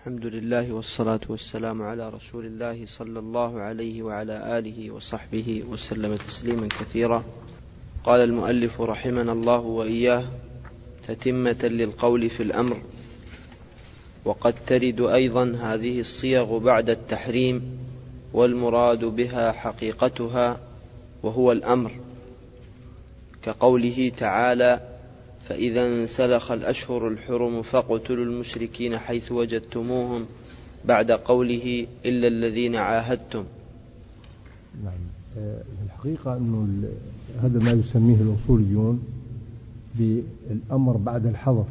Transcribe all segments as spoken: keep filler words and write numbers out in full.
الحمد لله والصلاة والسلام على رسول الله صلى الله عليه وعلى آله وصحبه وسلم تسليما كثيرا. قال المؤلف رحمنا الله وإياه تتمة للقول في الأمر. وقد ترد أيضا هذه الصيغ بعد التحريم والمراد بها حقيقتها وهو الأمر، كقوله تعالى فإذا انسلخ الأشهر الحرم فاقتلوا المشركين حيث وجدتموهم، بعد قوله إلا الذين عاهدتم. نعم، الحقيقة أنه هذا ما يسميه الأصوليون بالأمر بعد الحظر،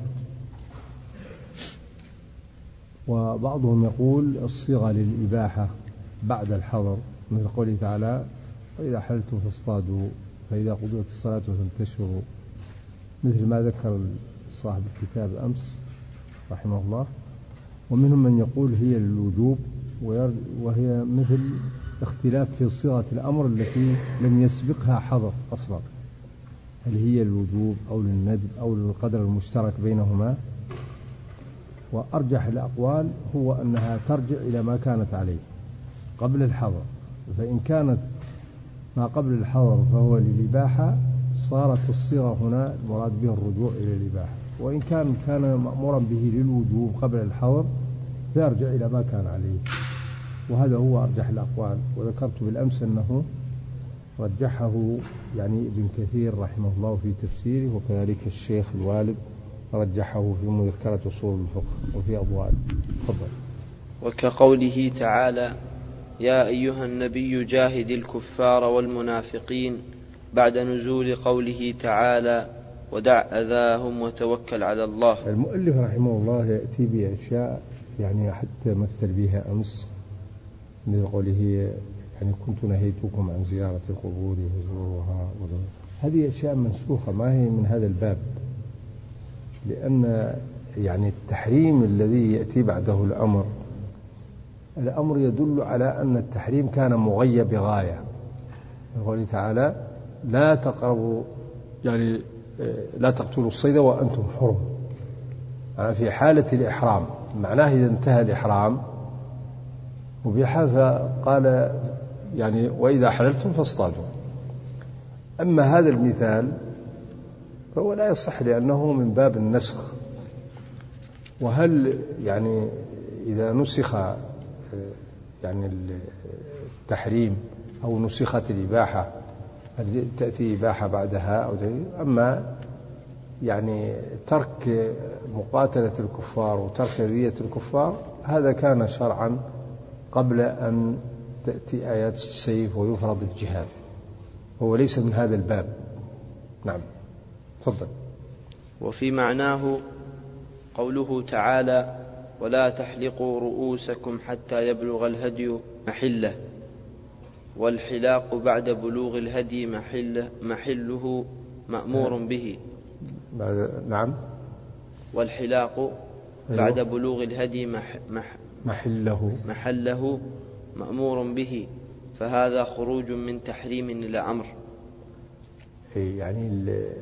وبعضهم يقول الصيغة للإباحة بعد الحظر، مثل قوله تعالى فإذا حللتم فاصطادوا فإذا قضيت الصلاة فانتشروا، مثل ما ذكر صاحب الكتاب أمس رحمه الله. ومنهم من يقول هي للوجوب، وهي مثل اختلاف في صيغة الأمر التي لم يسبقها حظر أصلا، هل هي للوجوب أو للندب أو للقدر المشترك بينهما. وأرجح الأقوال هو أنها ترجع إلى ما كانت عليه قبل الحظر، فإن كانت ما قبل الحظر فهو للإباحة، صارت الصيغة هنا المراد بها الرجوع إلى الإباحة، وإن كان كان مأمورا به للوجوب قبل الحظر فيرجع إلى ما كان عليه، وهذا هو أرجح الأقوال. وذكرت بالأمس أنه رجحه يعني ابن كثير رحمه الله في تفسيره، وكذلك الشيخ الوالد رجحه في مذكرة أصول الفقه وفي أضواء. تفضل. وكقوله تعالى يا أيها النبي جاهد الكفار والمنافقين، بعد نزول قوله تعالى ودع أذاهم وتوكل على الله. المؤلف رحمه الله يأتي بأشياء يعني حتى مثل بها أمس، مثل قوله يعني كنت نهيتكم عن زيارة القبور وزورها، هذه أشياء منسوخة ما هي من هذا الباب، لأن يعني التحريم الذي يأتي بعده الأمر الأمر يدل على أن التحريم كان مغيب بغاية. قوله تعالى لا تقربوا يعني لا تقتلوا الصيد وأنتم حرم، يعني في حالة الإحرام، معناه إذا انتهى الإحرام مبيحة، فقال يعني وإذا حللتم فاصطادوا. أما هذا المثال فهو لا يصح لأنه من باب النسخ. وهل يعني إذا نسخ يعني التحريم أو نسخت الإباحة هل تأتي إباحة بعدها أو تأتي؟ أما يعني ترك مقاتلة الكفار وترك أذية الكفار هذا كان شرعا قبل أن تأتي آيات السيف ويفرض الجهاد، هو ليس من هذا الباب. نعم، تفضل. وفي معناه قوله تعالى ولا تحلقوا رؤوسكم حتى يبلغ الهدي محله، والحلاق بعد بلوغ الهدي محله, محله مأمور به. نعم، والحلاق بعد بلوغ الهدي مح مح محله محله مأمور به، فهذا خروج من تحريم إلى أمر. يعني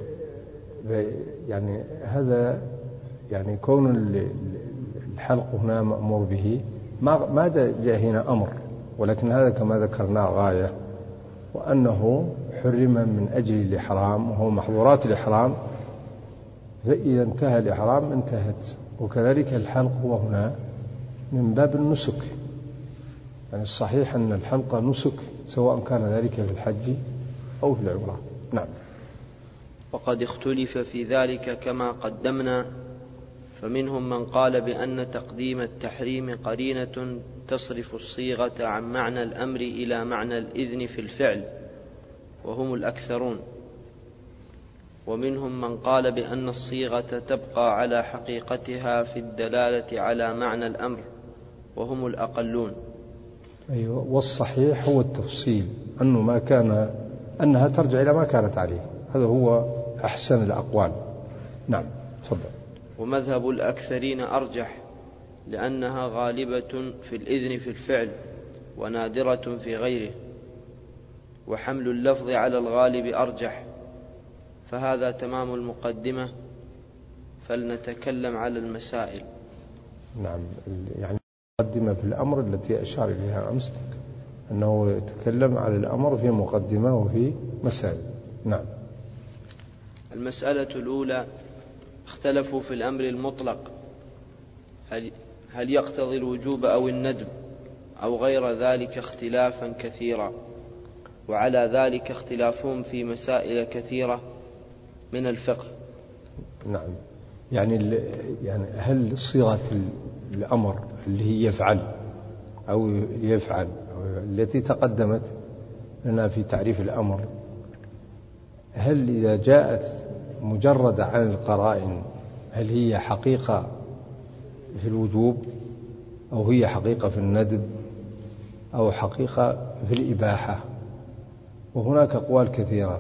يعني هذا يعني كون الحلق هنا مأمور به ما ما جاء هنا أمر، ولكن هذا كما ذكرنا غاية، وأنه حرم من أجل الإحرام وهو محظورات الإحرام، فإذا انتهى الإحرام انتهت. وكذلك الحلق هو هنا من باب النسك، يعني الصحيح أن الحلق نسك سواء كان ذلك في الحج أو في العمرة. نعم. وقد اختلف في ذلك كما قدمنا، فمنهم من قال بأن تقديم التحريم قرينة تصرف الصيغة عن معنى الأمر إلى معنى الإذن في الفعل، وهم الأكثرون. ومنهم من قال بأن الصيغة تبقى على حقيقتها في الدلالة على معنى الأمر، وهم الأقلون. أيوة، والصحيح هو التفصيل، أنه ما كان أنها ترجع إلى ما كانت عليه، هذا هو أحسن الأقوال. نعم، تفضل. ومذهب الأكثرين أرجح، لأنها غالبة في الإذن في الفعل ونادرة في غيره، وحمل اللفظ على الغالب أرجح. فهذا تمام المقدمة، فلنتكلم على المسائل. نعم، يعني مقدمة في الأمر التي أشار إليها أمس، أنه يتكلم على الأمر في مقدمة وفي مسائل. نعم. المسألة الأولى: اختلفوا في الأمر المطلق هل, هل يقتضي الوجوب أو الندب أو غير ذلك اختلافا كثيرا، وعلى ذلك اختلافهم في مسائل كثيرة من الفقه. نعم. يعني يعني هل صيغة الأمر اللي هي يفعل أو يفعل التي تقدمت لنا في تعريف الأمر، هل إذا جاءت مجرد عن القرائن هل هي حقيقة في الوجوب أو هي حقيقة في الندب أو حقيقة في الإباحة؟ وهناك أقوال كثيرة.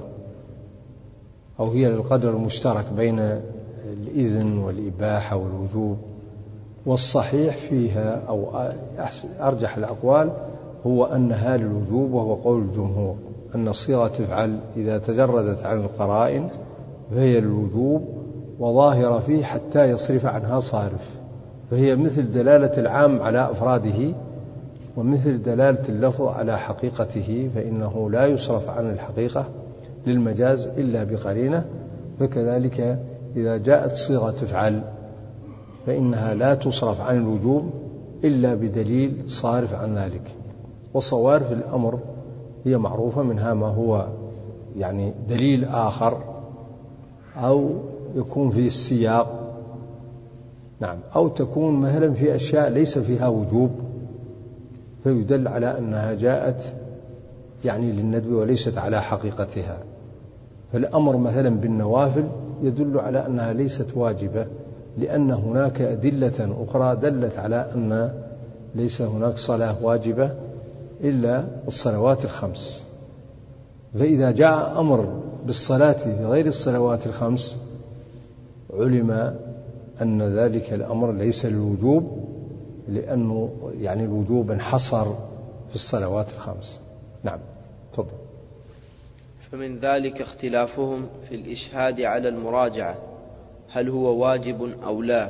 أو هي القدر المشترك بين الإذن والإباحة والوجوب. والصحيح فيها أو أرجح الأقوال هو أنها للوجوب، وهو قول الجمهور أن صيغة تفعل إذا تجردت عن القرائن فهي للوجوب وظاهرة فيه حتى يصرف عنها صارف، فهي مثل دلالة العام على أفراده ومثل دلالة اللفظ على حقيقته، فإنه لا يصرف عن الحقيقة للمجاز إلا بقرينة. فكذلك إذا جاءت صيغة تفعل فإنها لا تصرف عن الوجوب إلا بدليل صارف عن ذلك. وصوارف الأمر هي معروفة، منها ما هو يعني دليل آخر أو يكون في السياق، نعم، أو تكون مثلا في أشياء ليس فيها وجوب فيدل على أنها جاءت يعني للندب وليست على حقيقتها. فالأمر مثلا بالنوافل يدل على أنها ليست واجبة، لأن هناك أدلة أخرى دلت على أن ليس هناك صلاة واجبة إلا الصلوات الخمس. فإذا جاء أمر بالصلاة في غير الصلوات الخمس علم أن ذلك الأمر ليس للوجوب، لأنه يعني الوجوب انحصر في الصلوات الخمس. نعم، تفضل. فمن ذلك اختلافهم في الإشهاد على المراجعة، هل هو واجب أو لا؟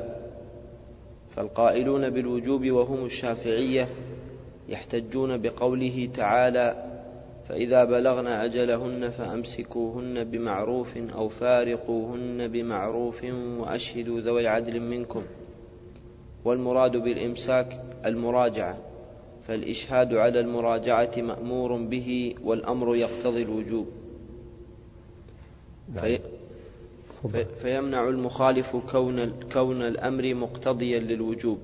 فالقائلون بالوجوب وهم الشافعية يحتجون بقوله تعالى: فإذا بلغن أجلهن فأمسكوهن بمعروف أو فارقوهن بمعروف وأشهدوا ذوي عدل منكم. والمراد بالإمساك المراجعة، فالإشهاد على المراجعة مأمور به والأمر يقتضي الوجوب. في في فيمنع المخالف كون, كون الأمر مقتضيا للوجوب.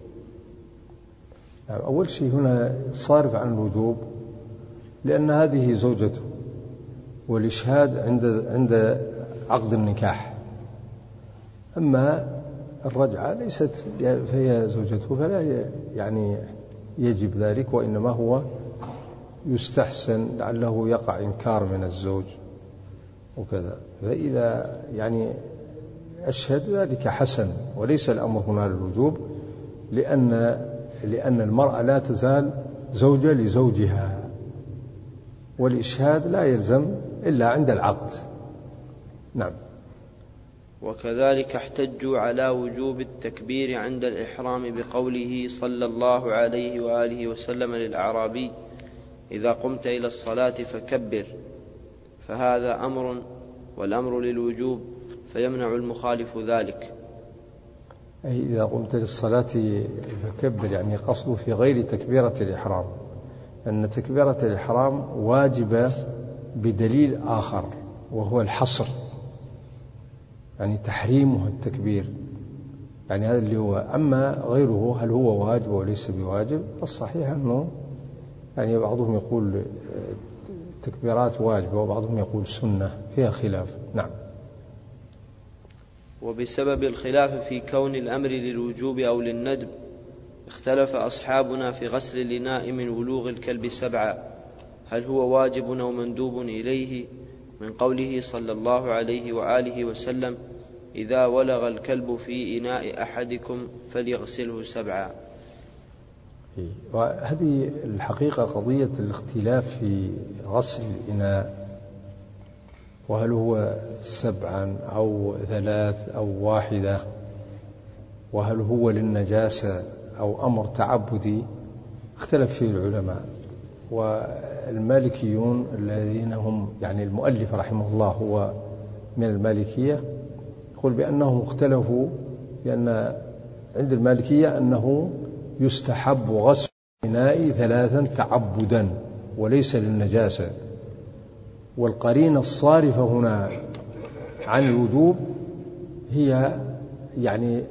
أول شيء هنا صارف عن الوجوب لأن هذه زوجته، والإشهاد عند عند عقد النكاح. أما الرجعة ليست فهي زوجته فلا يعني يجب ذلك، وإنما هو يستحسن لعله يقع إنكار من الزوج وكذا. فإذا يعني أشهد ذلك حسن، وليس الأمر هنا للوجوب، لأن لأن المرأة لا تزال زوجة لزوجها، والإشهاد لا يلزم إلا عند العقد. نعم. وكذلك احتجوا على وجوب التكبير عند الإحرام بقوله صلى الله عليه وآله وسلم للأعرابي: إذا قمت إلى الصلاة فكبر، فهذا أمر والأمر للوجوب، فيمنع المخالف ذلك. أي إذا قمت للصلاة فكبر، يعني قصده في غير تكبيرة الإحرام، أن تكبيرة الإحرام واجبة بدليل آخر وهو الحصر، يعني تحريمها التكبير، يعني هذا اللي هو. أما غيره هل هو واجب وليس بواجب؟ الصحيح أنه يعني بعضهم يقول تكبيرات واجبة وبعضهم يقول سنة، فيها خلاف. نعم. وبسبب الخلاف في كون الأمر للوجوب أو للندب اختلف أصحابنا في غسل الإناء من ولوغ الكلب سبعا، هل هو واجب أو مندوب إليه، من قوله صلى الله عليه وآله وسلم: إذا ولغ الكلب في إناء أحدكم فليغسله سبعا. وهذه الحقيقة قضية الاختلاف في غسل الإناء، وهل هو سبعا أو ثلاث أو واحدة، وهل هو للنجاسة أو أمر تعبدي اختلف فيه العلماء. والمالكيون الذين هم يعني المؤلف رحمه الله هو من المالكية يقول بأنهم اختلفوا، لأن عند المالكية أنه يستحب غسل الإناء ثلاثا تعبدا وليس للنجاسة. والقرينة الصارفة هنا عن الوجوب هي يعني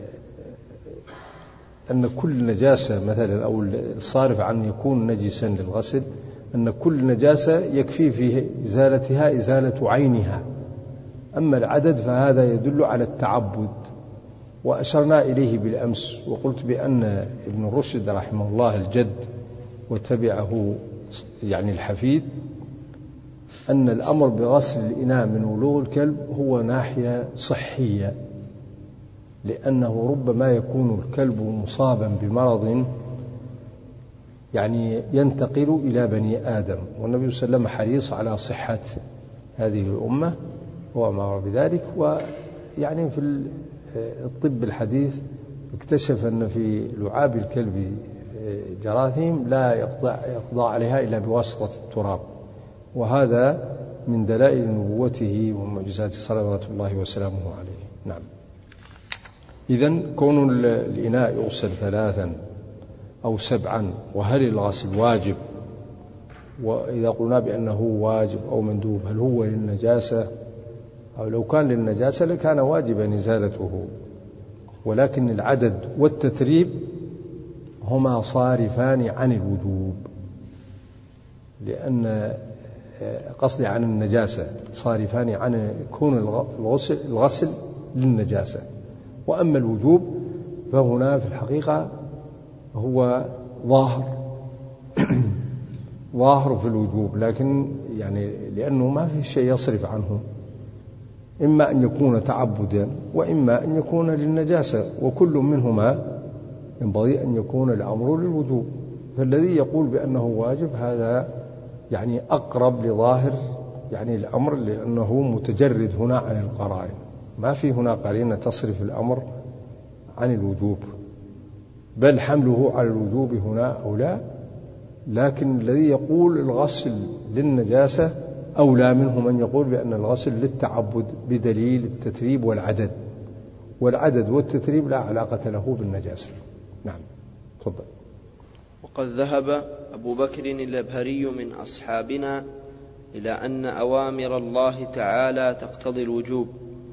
أن كل نجاسة مثلا، أو الصارف عن يكون نجسا للغسل، أن كل نجاسة يكفي في إزالتها إزالة عينها. أما العدد فهذا يدل على التعبد، وأشرنا إليه بالأمس وقلت بأن ابن رشد رحمه الله الجد وتبعه يعني الحفيد أن الأمر بغسل الإناء من ولوغ الكلب هو ناحية صحية، لأنه ربما يكون الكلب مصابا بمرض يعني ينتقل إلى بني آدم، والنبي صلى الله عليه وسلم حريص على صحة هذه الأمة وأمر بذلك. ويعني في الطب الحديث اكتشف أن في لعاب الكلب جراثيم لا يقضى عليها إلا بواسطة التراب، وهذا من دلائل نبوته ومعجزات صلوات الله وسلامه عليه. نعم. إذن كون الإناء يغسل ثلاثا أو سبعا، وهل الغسل واجب؟ وإذا قلنا بأنه واجب أو مندوب هل هو للنجاسة؟ أو لو كان للنجاسة لكان واجبا إزالته. ولكن العدد والتتريب هما صارفان عن الوجوب، لأن قصدي عن النجاسة، صارفان عن كون الغسل, الغسل للنجاسة. وأما الوجوب فهنا في الحقيقة هو ظاهر ظاهر في الوجوب، لكن يعني لأنه ما في شيء يصرف عنه، إما أن يكون تعبدا وإما أن يكون للنجاسة، وكل منهما ينبغي أن يكون الأمر للوجوب. فالذي يقول بأنه واجب هذا يعني أقرب لظاهر يعني الأمر، لأنه متجرد هنا عن القرائن، ما في هنا قرينة تصرف الأمر عن الوجوب، بل حمله على الوجوب هنا أو لا. لكن الذي يقول الغسل للنجاسة أولى منه من يقول بأن الغسل للتعبد بدليل التتريب والعدد، والعدد والتتريب لا علاقة له بالنجاسة. نعم. تفضل. وقد ذهب أبو بكر الأبهري من أصحابنا إلى أن أوامر الله تعالى تقتضي الوجوب،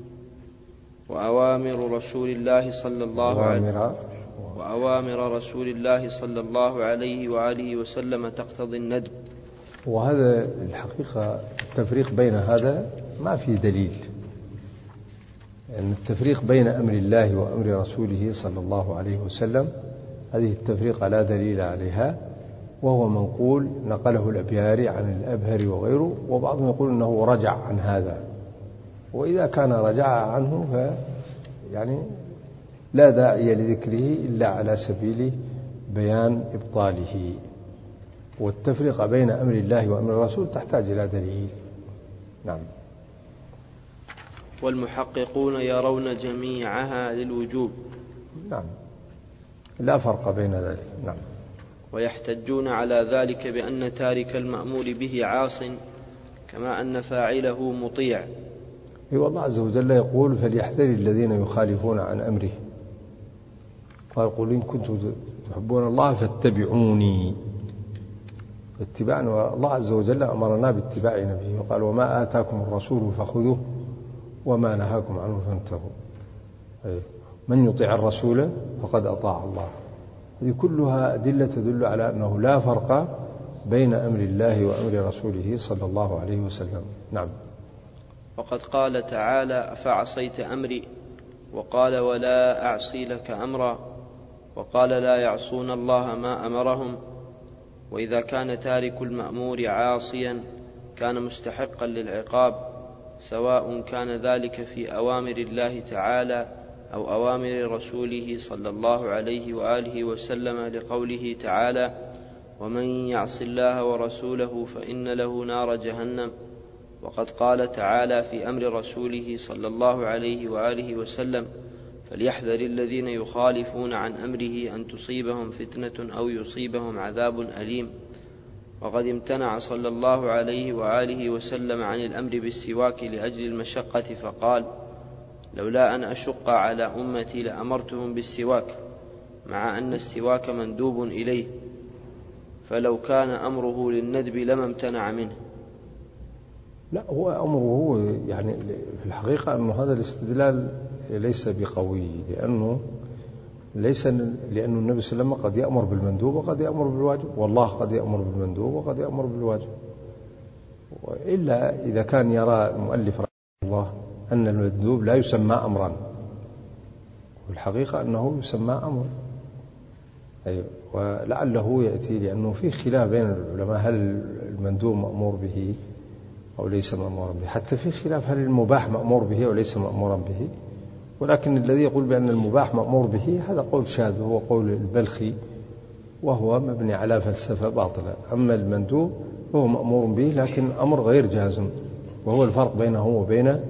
وأوامر رسول الله صلى الله عليه وأوامر رسول الله صلى الله عليه وآله وسلم تقتضي الندب. وهذا الحقيقة التفريق بين هذا ما في دليل، يعني التفريق بين أمر الله وأمر رسوله صلى الله عليه وسلم هذه التفريقة لا دليل عليها، وهو منقول نقله الأبياري عن الأبهري وغيره، وبعضهم يقول أنه رجع عن هذا، وإذا كان رجع عنه ف يعني لا داعي لذكره إلا على سبيل بيان إبطاله. والتفرقة بين أمر الله وأمر الرسول تحتاج إلى دليل. نعم. والمحققون يرون جميعها للوجوب. نعم، لا فرق بين ذلك. نعم. ويحتجون على ذلك بأن تارك المأمور به عاص كما أن فاعله مطيع. أي والله عز وجل يقول فليحذر الذين يخالفون عن أمره، قال قل إن كنتم تحبون الله فاتبعوني. اتباعنا الله عز وجل أمرنا باتباع نبيه، وقال وما آتاكم الرسول فخذوه وما نهاكم عنه فانتهوا. من يطيع الرسول فقد أطاع الله. هذه كلها أدلة تدل على أنه لا فرق بين أمر الله وأمر رسوله صلى الله عليه وسلم. نعم. وقد قال تعالى أفعصيت أمري، وقال ولا أعصي لك أمرا، وقال لا يعصون الله ما أمرهم. وإذا كان تارك المأمور عاصيا كان مستحقا للعقاب، سواء كان ذلك في أوامر الله تعالى أو أوامر رسوله صلى الله عليه وآله وسلم، لقوله تعالى ومن يعص الله ورسوله فإن له نار جهنم. وقد قال تعالى في أمر رسوله صلى الله عليه وآله وسلم فليحذر الذين يخالفون عن أمره أن تصيبهم فتنة أو يصيبهم عذاب أليم. وقد امتنع صلى الله عليه وآله وسلم عن الأمر بالسواك لأجل المشقة، فقال: لولا أن أشق على أمتي لأمرتهم بالسواك، مع أن السواك مندوب إليه، فلو كان أمره للندب لما امتنع منه. لا، هو أمره يعني في الحقيقة أنه هذا الاستدلال ليس بقوي، لأنه ليس لأن النبي صلى الله عليه وسلم قد يأمر بالمندوب وقد يأمر بالواجب، والله قد يأمر بالمندوب وقد يأمر بالواجب. إلا إذا كان يرى المؤلف رحمه الله أن المندوب لا يسمى أمرا، والحقيقة أنه يسمى أمر. أيوة. ولعله يأتي لأنه في خلاف بين العلماء هل المندوب مأمور به أو ليس مأمورا به، حتى في خلاف هل المباح مأمور به أو ليس مأمورا به. ولكن الذي يقول بأن المباح مأمور به هذا قول شاذ، هو قول البلخي، وهو مبني على فلسفة باطلة. أما المندوب هو مأمور به لكن أمر غير جازم، وهو الفرق بينه وبين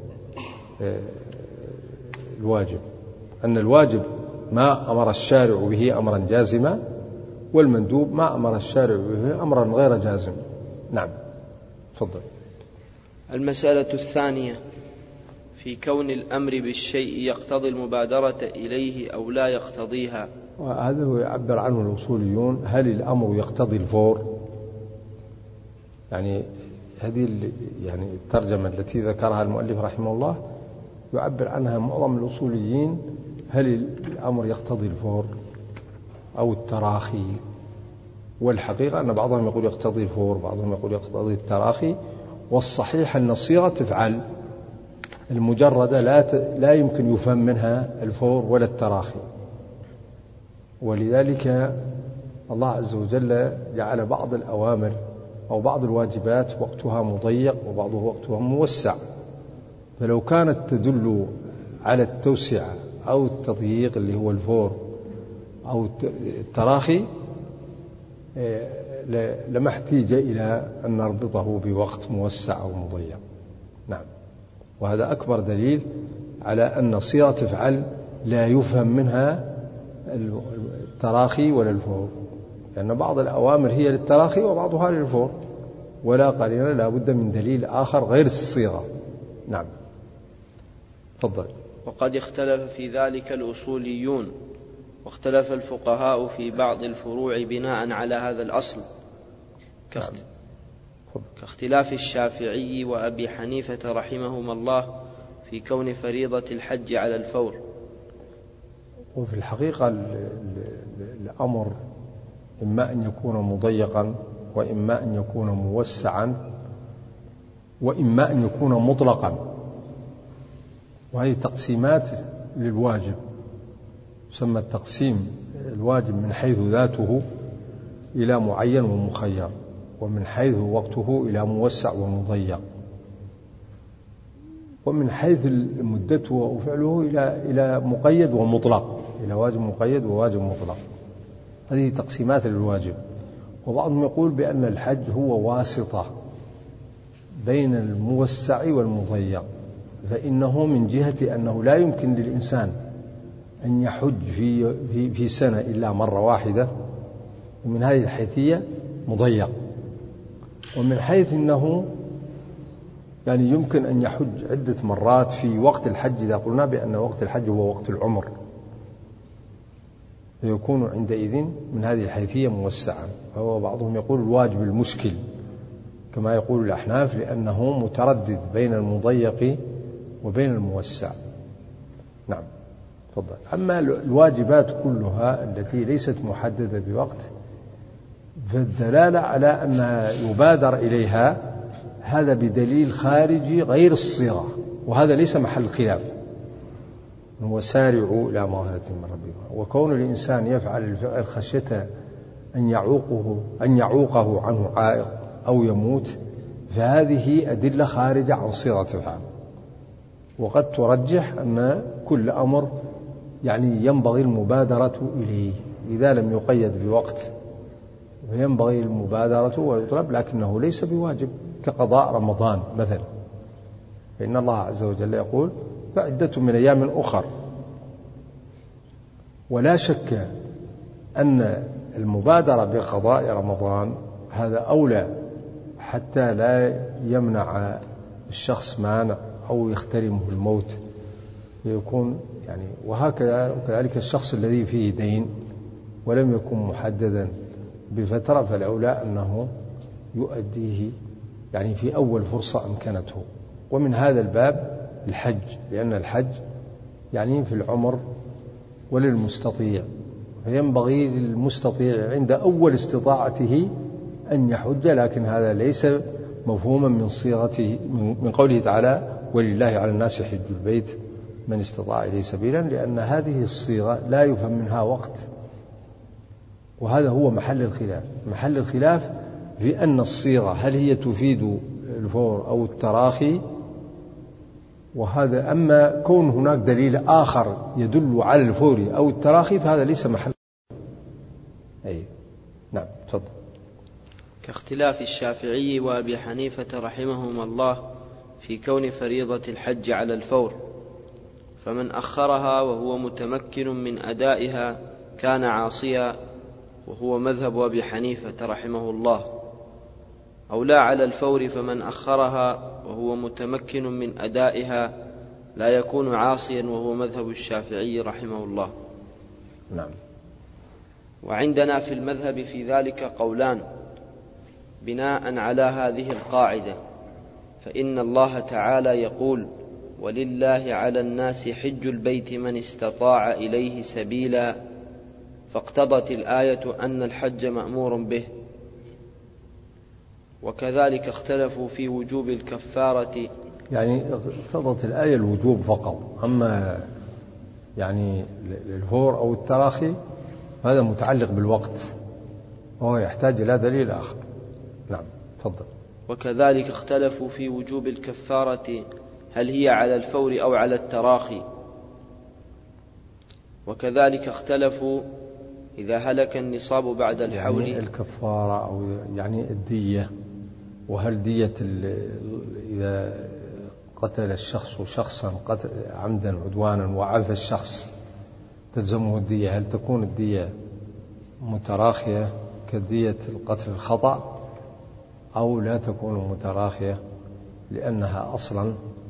الواجب، أن الواجب ما أمر الشارع به أمرا جازما، والمندوب ما أمر الشارع به أمرا غير جازم. نعم، تفضل. المسألة الثانية في كون الأمر بالشيء يقتضي المبادرة إليه أو لا يقتضيها. وهذا هو يعبر عنه الأصوليون: هل الأمر يقتضي الفور؟ يعني هذه يعني الترجمة التي ذكرها المؤلف رحمه الله يعبر عنها معظم الأصوليين: هل الأمر يقتضي الفور أو التراخي؟ والحقيقة أن بعضهم يقول يقتضي الفور، بعضهم يقول يقتضي التراخي، والصحيح أن صيغة تفعل المجردة لا لا يمكن يفهم منها الفور ولا التراخي. ولذلك الله عز وجل جعل بعض الأوامر أو بعض الواجبات وقتها مضيق وبعضه وقتها موسع، فلو كانت تدل على التوسعة أو التضييق اللي هو الفور أو التراخي لما احتاج إلى أن نربطه بوقت موسع أو مضيق. نعم، وهذا أكبر دليل على أن صيغة تفعل لا يفهم منها التراخي ولا الفور، لأن بعض الأوامر هي للتراخي وبعضها للفور، ولا قرينة، لا بد من دليل آخر غير الصيغة. نعم، تفضل. وقد اختلف في ذلك الأصوليون، واختلف الفقهاء في بعض الفروع بناء على هذا الأصل، نعم. كاختلاف الشافعي وأبي حنيفة رحمهما الله في كون فريضة الحج على الفور. وفي الحقيقة الأمر إما أن يكون مضيقا، وإما أن يكون موسعا، وإما أن يكون مطلقا، وهي تقسيمات للواجب. يسمى التقسيم الواجب من حيث ذاته إلى معين ومخير، ومن حيث وقته إلى موسع ومضيق، ومن حيث مدته وفعله إلى إلى مقيد ومطلق، إلى واجب مقيد وواجب مطلق. هذه تقسيمات للواجب. وبعضهم يقول بأن الحج هو واسطة بين الموسع والمضيق، فإنه من جهة أنه لا يمكن للإنسان أن يحج في في في سنة إلا مرة واحدة، ومن هذه الحيثية مضيق. ومن حيث أنه يعني يمكن أن يحج عدة مرات في وقت الحج، إذا قلنا بأن وقت الحج هو وقت العمر، فيكون عندئذ من هذه الحيثية موسعا. فهو بعضهم يقول الواجب المشكل كما يقول الأحناف، لأنه متردد بين المضيق وبين الموسع. نعم، تفضل. أما الواجبات كلها التي ليست محددة بوقت، فالدلالة على أنها يبادر إليها هذا بدليل خارجي غير الصيغة، وهذا ليس محل خلاف، هو سارعوا إلى مغفرة من ربكم. وكون الإنسان يفعل الفعل خشية أن يعوقه أن يعوقه عنه عائق أو يموت، فهذه أدلة خارجة عن صيغة الفعل. وقد ترجح أن كل أمر يعني ينبغي المبادرة إليه إذا لم يقيد بوقت، فينبغي المبادرة ويطلب، لكنه ليس بواجب، كقضاء رمضان مثلا، فإن الله عز وجل يقول فعدة من أيام أخر، ولا شك أن المبادرة بقضاء رمضان هذا أولى حتى لا يمنع الشخص مانع أو يخترمه الموت فيكون يعني. وهكذا وكذلك الشخص الذي فيه دين ولم يكن محددا بفترة فالأولى أنه يؤديه يعني في أول فرصة أمكنته. ومن هذا الباب الحج، لأن الحج يعني في العمر وللمستطيع، فينبغي للمستطيع عند أول استطاعته أن يحج، لكن هذا ليس مفهوما من صيغته من قوله تعالى ولله على الناس حج البيت من استطاع إليه سبيلا، لأن هذه الصيغة لا يفهم منها وقت، وهذا هو محل الخلاف. محل الخلاف في أن الصيغة هل هي تفيد الفور أو التراخي، وهذا أما كون هناك دليل آخر يدل على الفور أو التراخي فهذا ليس محل. أي نعم تفضل. كاختلاف الشافعي وأبي حنيفة رحمهما الله في كون فريضة الحج على الفور، فمن أخرها وهو متمكن من أدائها كان عاصيا، وهو مذهب أبي حنيفة رحمه الله، أو لا على الفور فمن أخرها وهو متمكن من أدائها لا يكون عاصيا، وهو مذهب الشافعي رحمه الله. نعم. وعندنا في المذهب في ذلك قولان بناء على هذه القاعدة، فإن الله تعالى يقول ولله على الناس حج البيت من استطاع إليه سبيلا، فاقتضت الآية أن الحج مأمور به. وكذلك اختلفوا في وجوب الكفارة، يعني اقتضت الآية الوجوب فقط، أما يعني الفور أو التراخي هذا متعلق بالوقت وهو يحتاج إلى دليل آخر. نعم تفضل. وكذلك اختلفوا في وجوب الكفارة هل هي على الفور أو على التراخي. وكذلك اختلفوا إذا هلك النصاب بعد الحول، يعني الكفارة أو يعني الدية، وهل دية إذا قتل الشخص شخصا قتل عمدا عدوانا وعفى الشخص تلزمه الدية، هل تكون الدية متراخية كدية القتل الخطأ أو لا تكون متراخية لأنها أصلا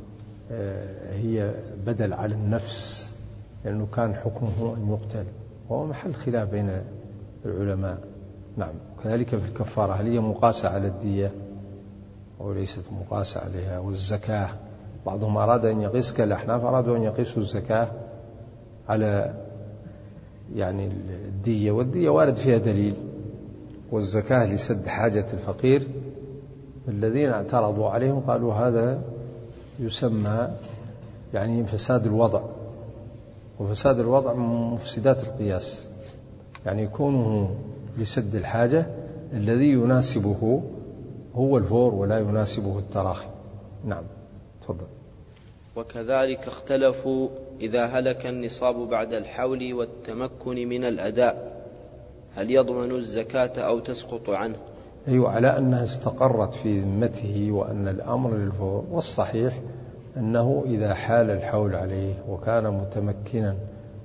هي بدل على النفس، لأنه كان حكمه أن يقتل، وهو محل خلاف بين العلماء. نعم. كذلك في الكفارة هل هي مقاسة على الدية أو ليست مقاسة عليها. والزكاة بعضهم أراد أن يقيس، كالأحناف أرادوا أن يقيسوا الزكاة على يعني الدية، والدية وارد فيها دليل، والزكاة لسد حاجة الفقير. الذين اعترضوا عليهم قالوا هذا يسمى يعني فساد الوضع، وفساد الوضع من مفسدات القياس، يعني يكونه لسد الحاجة الذي يناسبه هو الفور ولا يناسبه التراخي. نعم تفضل. وكذلك اختلفوا إذا هلك النصاب بعد الحول والتمكن من الأداء هل يضمن الزكاة أو تسقط عنه. أيوة، على أنها استقرت في ذمته وأن الأمر للفور، والصحيح أنه إذا حال الحول عليه وكان متمكنا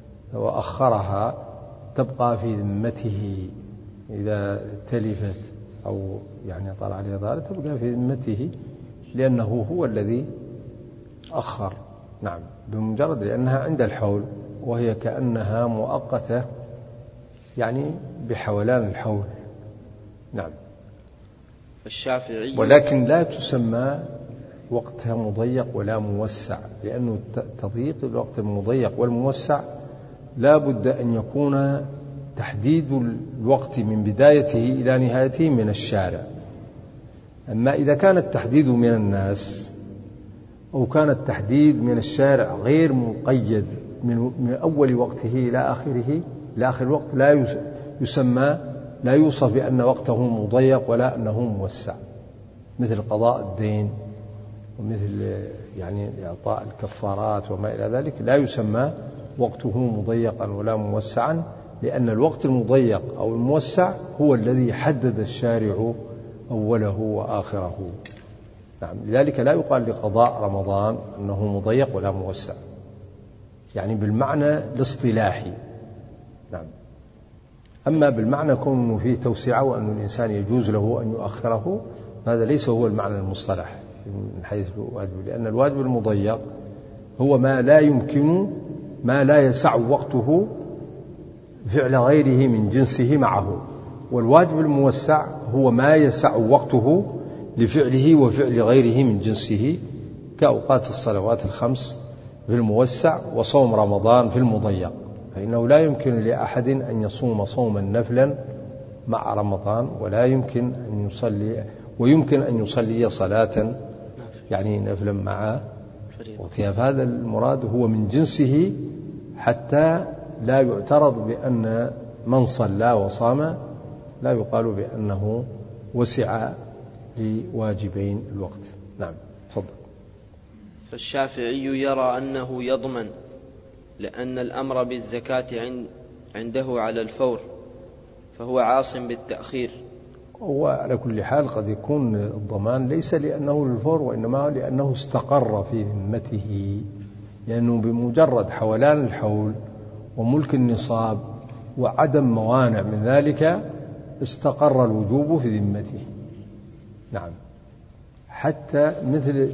وأخرها تبقى في ذمته، إذا تلفت أو يعني طلع عليه ضرر تبقى في ذمته لأنه هو الذي أخر. نعم، بمجرد لأنها عند الحول، وهي كأنها مؤقتة يعني بحولان الحول. نعم. الشافعي ولكن لا تسمى وقتها مضيق ولا موسع، لأنه تضييق الوقت المضيق والموسع لا بد أن يكون تحديد الوقت من بدايته إلى نهايته من الشارع. أما إذا كان التحديد من الناس أو كان التحديد من الشارع غير مقيد من أول وقته إلى آخره إلى آخر الوقت، لا يسمى لا يوصف بأن وقته مضيق ولا أنه موسع، مثل قضاء الدين ومثل يعني إعطاء الكفارات وما إلى ذلك، لا يسمى وقته مضيقا ولا موسعا، لأن الوقت المضيق أو الموسع هو الذي حدد الشارع أوله وآخره. نعم. لذلك لا يقال لقضاء رمضان أنه مضيق ولا موسع، يعني بالمعنى الاصطلاحي، نعم. أما بالمعنى كونه فيه توسعة وأن الإنسان يجوز له أن يؤخره، هذا ليس هو المعنى المصطلح من حيث الواجب، لأن الواجب المضيق هو ما لا يمكن ما لا يسع وقته فعل غيره من جنسه معه، والواجب الموسع هو ما يسع وقته لفعله وفعل غيره من جنسه، كأوقات الصلوات الخمس في الموسع وصوم رمضان في المضيق، فإنه لا يمكن لأحد أن يصوم صوما نفلا مع رمضان، ولا يمكن أن يصلي ويمكن أن يصلي صلاة يعني نفلا مع وقتها، فهذا المراد هو من جنسه، حتى لا يعترض بأن من صلى وصام لا يقال بأنه وسع لواجبين الوقت. نعم تفضل. فالشافعي يرى أنه يضمن، لأن الأمر بالزكاة عنده على الفور، فهو عاص بالتأخير. وعلى كل حال قد يكون الضمان ليس لأنه للفور، وإنما لأنه استقر في ذمته، لأنه بمجرد حولان الحول وملك النصاب وعدم موانع من ذلك استقر الوجوب في ذمته. نعم. حتى مثل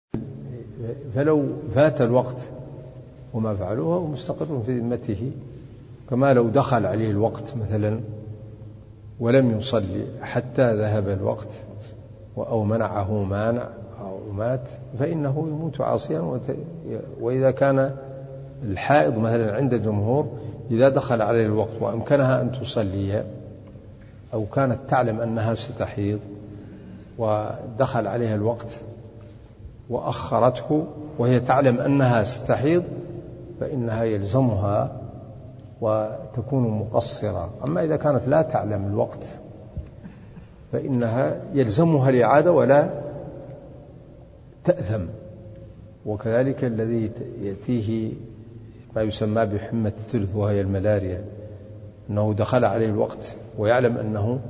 فلو فات الوقت وما فعلوه هو مستقر في ذمته، كما لو دخل عليه الوقت مثلا ولم يصلي حتى ذهب الوقت أو منعه مانع أو مات فإنه يموت عاصيا. وإذا كان الحائض مثلا عند الجمهور إذا دخل عليه الوقت وأمكنها أن تصلي، أو كانت تعلم أنها ستحيض ودخل عليها الوقت وأخرته وهي تعلم أنها ستحيض، فإنها يلزمها وتكون مقصرة. أما إذا كانت لا تعلم الوقت فإنها يلزمها الإعادة ولا تأثم. وكذلك الذي يأتيه ما يسمى بحمة الثلث وهي الملاريا، أنه دخل عليه الوقت ويعلم أنه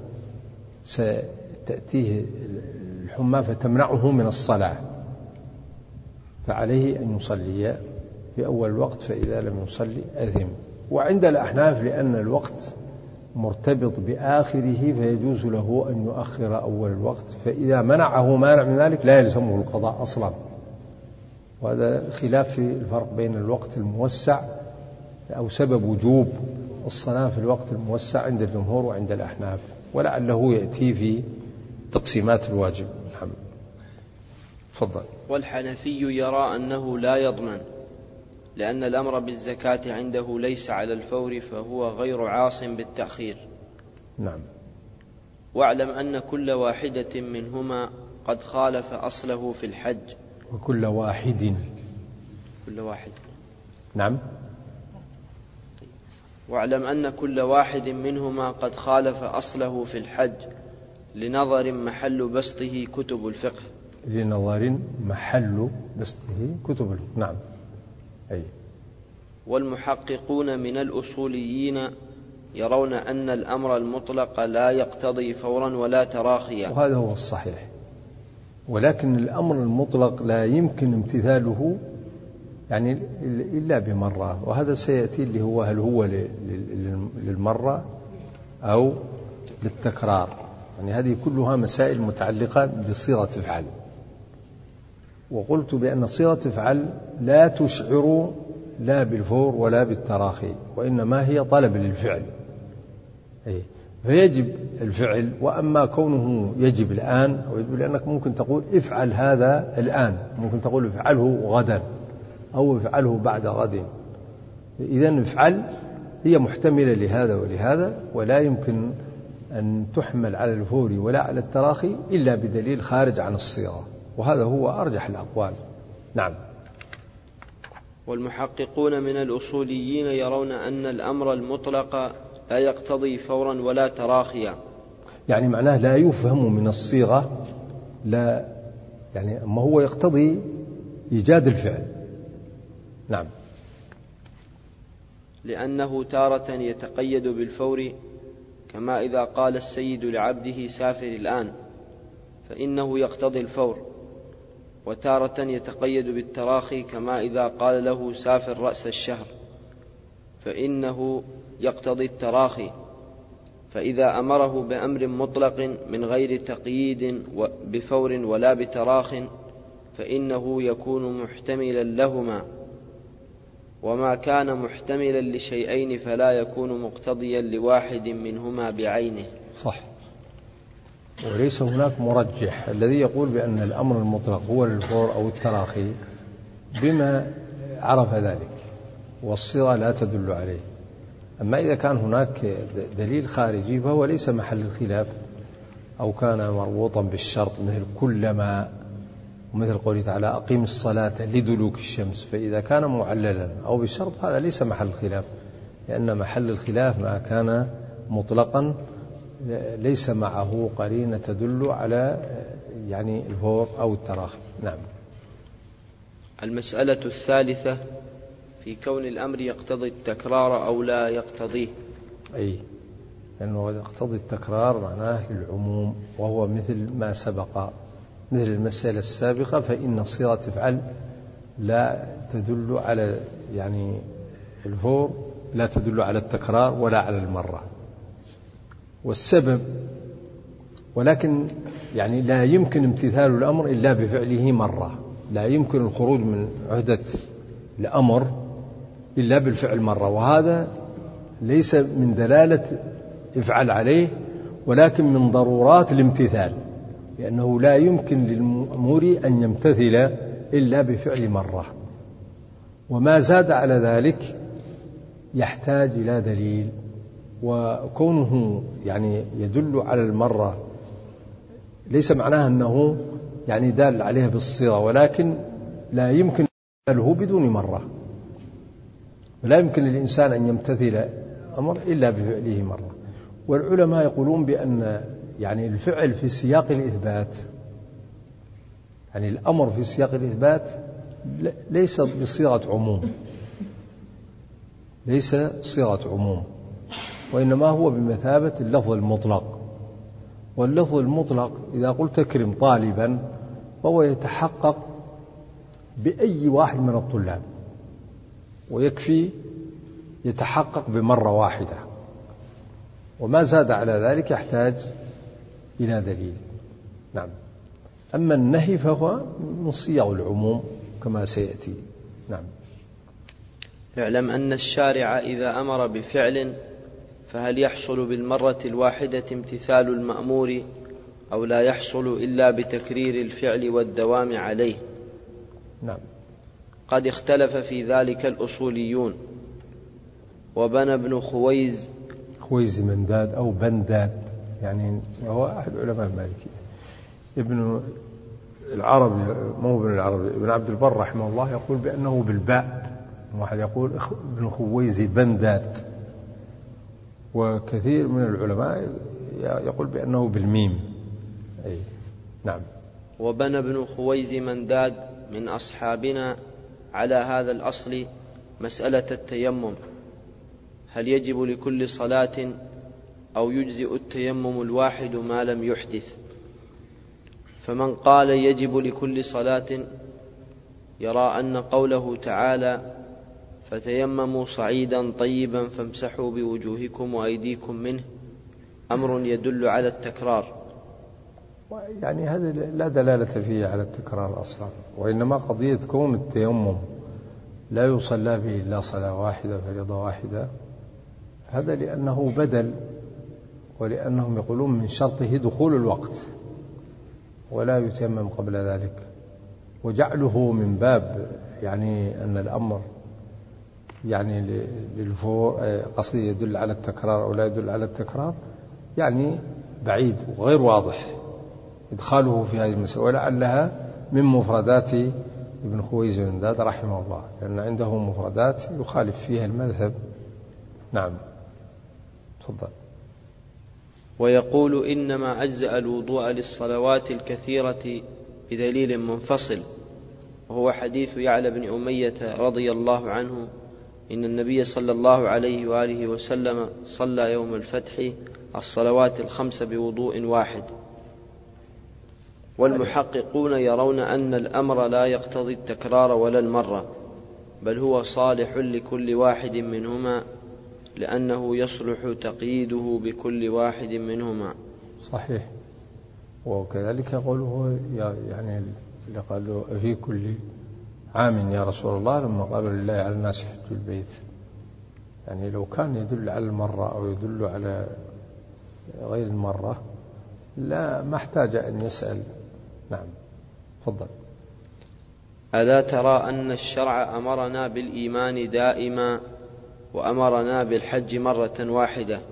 ستأتيه الحمى فتمنعه من الصلاة، فعليه أن يصلي في أول الوقت، فإذا لم يصلي أثم. وعند الأحناف لأن الوقت مرتبط بآخره فيجوز له أن يؤخر أول الوقت، فإذا منعه مانع من ذلك لا يلزمه القضاء أصلا. وهذا خلاف في الفرق بين الوقت الموسع أو سبب وجوب الصلاة في الوقت الموسع عند الجمهور وعند الأحناف، ولعله يأتي في تقسيمات الواجب. الحمد. تفضل. والحنفي يرى أنه لا يضمن، لأن الأمر بالزكاة عنده ليس على الفور، فهو غير عاص بالتأخير. نعم. واعلم أن كل واحدة منهما قد خالف أصله في الحج. وكل واحد كل واحد نعم. واعلم أن كل واحد منهما قد خالف أصله في الحج لنظر محل بسطه كتب الفقه. لنظر محل بسطه كتب الفقه. نعم. أي. والمحققون من الأصوليين يرون أن الأمر المطلق لا يقتضي فورا ولا تراخيا، وهذا هو الصحيح. ولكن الأمر المطلق لا يمكن امتثاله يعني إلا بمرة، وهذا سيأتي اللي هو هل هو للمرة أو للتكرار. يعني هذه كلها مسائل متعلقة بصيغة افعل. وقلت بأن صيغة افعل لا تشعر لا بالفور ولا بالتراخي، وإنما هي طلب للفعل، أي فيجب الفعل. وأما كونه يجب الآن أو يجب، لأنك ممكن تقول افعل هذا الآن، ممكن تقول افعله غدا أو افعله بعد غد. إذن افعل هي محتملة لهذا ولهذا، ولا يمكن أن تحمل على الفور ولا على التراخي إلا بدليل خارج عن الصيغة، وهذا هو أرجح الأقوال. نعم. والمحققون من الأصوليين يرون أن الأمر المطلق لا يقتضي فورا ولا تراخيا، يعني معناه لا يفهم من الصيغة، لا يعني ما هو يقتضي إيجاد الفعل. نعم. لأنه تارة يتقيد بالفور، كما إذا قال السيد لعبده سافر الآن فإنه يقتضي الفور، وتارة يتقيد بالتراخي، كما إذا قال له سافر رأس الشهر فإنه يقتضي التراخي، فإذا أمره بأمر مطلق من غير تقييد بفور ولا بتراخ فإنه يكون محتملا لهما، وما كان محتملا لشيئين فلا يكون مقتضيا لواحد منهما بعينه. صح. وليس هناك مرجح الذي يقول بأن الأمر المطلق هو الفور أو التراخي بما عرف ذلك، والصيغة لا تدل عليه. أما إذا كان هناك دليل خارجي فهو ليس محل الخلاف، أو كان مربوطا بالشرط مثل كلما، ومثل قوله تعالى أقيم الصلاة لدلوك الشمس، فإذا كان معللا أو بالشرط هذا ليس محل الخلاف، لأن محل الخلاف ما كان مطلقا ليس معه قرينة تدل على يعني الفور أو التراخي. نعم. المسألة الثالثة في كون الأمر يقتضي التكرار أو لا يقتضيه. أي لأنه يقتضي التكرار معناه العموم، وهو مثل ما سبق، مثل المسألة السابقة، فإن صيغة افعل لا تدل على يعني الفور، لا تدل على التكرار ولا على المرة. والسبب ولكن يعني لا يمكن امتثال الأمر إلا بفعله مرة، لا يمكن الخروج من عهدة الأمر إلا بالفعل مرة، وهذا ليس من دلالة افعل عليه ولكن من ضرورات الامتثال، لأنه لا يمكن للمأمور أن يمتثل إلا بفعل مرة، وما زاد على ذلك يحتاج إلى دليل، وكونه يعني يدل على المرة ليس معناه أنه يعني دال عليه بالصيغة، ولكن لا يمكن له بدون مرة، ولا يمكن للإنسان أن يمتثل أمر إلا بفعله مرة. والعلماء يقولون بأن يعني الفعل في سياق الإثبات، يعني الأمر في سياق الإثبات ليس بصيغة عموم، ليس صيغة عموم، وإنما هو بمثابة اللفظ المطلق. واللفظ المطلق إذا قلت اكرم طالبا فهو يتحقق بأي واحد من الطلاب، ويكفي يتحقق بمرة واحدة، وما زاد على ذلك يحتاج إلى دليل. نعم. أما النهي فهو من صيغ العموم كما سيأتي. نعم. اعلم أن الشارع إذا أمر بفعل فهل يحصل بالمرة الواحدة امتثال المأمور أو لا يحصل إلا بتكرير الفعل والدوام عليه؟ نعم. قد اختلف في ذلك الأصوليون. وبنى ابن خويز خويز منداد أو بنداد، يعني هو أحد علماء المالكية. ابن العربي مو ابن العربي، ابن عبد البر رحمه الله يقول بأنه بالباء، واحد يقول ابن خويز بنداد، وكثير من العلماء يقول بأنه بالميم. أي. نعم. وبنى ابن خويز منداد من أصحابنا على هذا الأصل مسألة التيمم، هل يجب لكل صلاة أو يجزئ التيمم الواحد ما لم يحدث؟ فمن قال يجب لكل صلاة يرى أن قوله تعالى فتيمموا صعيدا طيبا فامسحوا بوجوهكم وأيديكم منه أمر يدل على التكرار، يعني هذا لا دلالة فيه على التكرار أصلا، وإنما قضية كون التيمم لا يصلى به إلا صلاة واحدة فريضة واحدة، هذا لأنه بدل، ولأنهم يقولون من شرطه دخول الوقت ولا يتيمم قبل ذلك، وجعله من باب يعني أن الأمر يعني للفور قصدي يدل على التكرار أو لا يدل على التكرار، يعني بعيد وغير واضح إدخاله في هذه المسألة، ولعلها من مفردات ابن خويز منداد رحمه الله، لأن عنده مفردات يخالف فيها المذهب. نعم. تفضل. ويقول إنما أجزأ الوضوء للصلوات الكثيرة بدليل منفصل، وهو حديث يعلى بن أمية رضي الله عنه إن النبي صلى الله عليه وآله وسلم صلى يوم الفتح الصلوات الخمس بوضوء واحد. والمحققون يرون أن الأمر لا يقتضي التكرار ولا المرة، بل هو صالح لكل واحد منهما لأنه يصلح تقييده بكل واحد منهما. صحيح. وكذلك قوله يعني اللي قالوا في كل عام يا رسول الله لما قالوا لله على الناس حج البيت، يعني لو كان يدل على المرة أو يدل على غير المرة لا ما احتاج أن يسأل. نعم تفضل. ألا ترى أن الشرع أمرنا بالإيمان دائما وأمرنا بالحج مرة واحدة،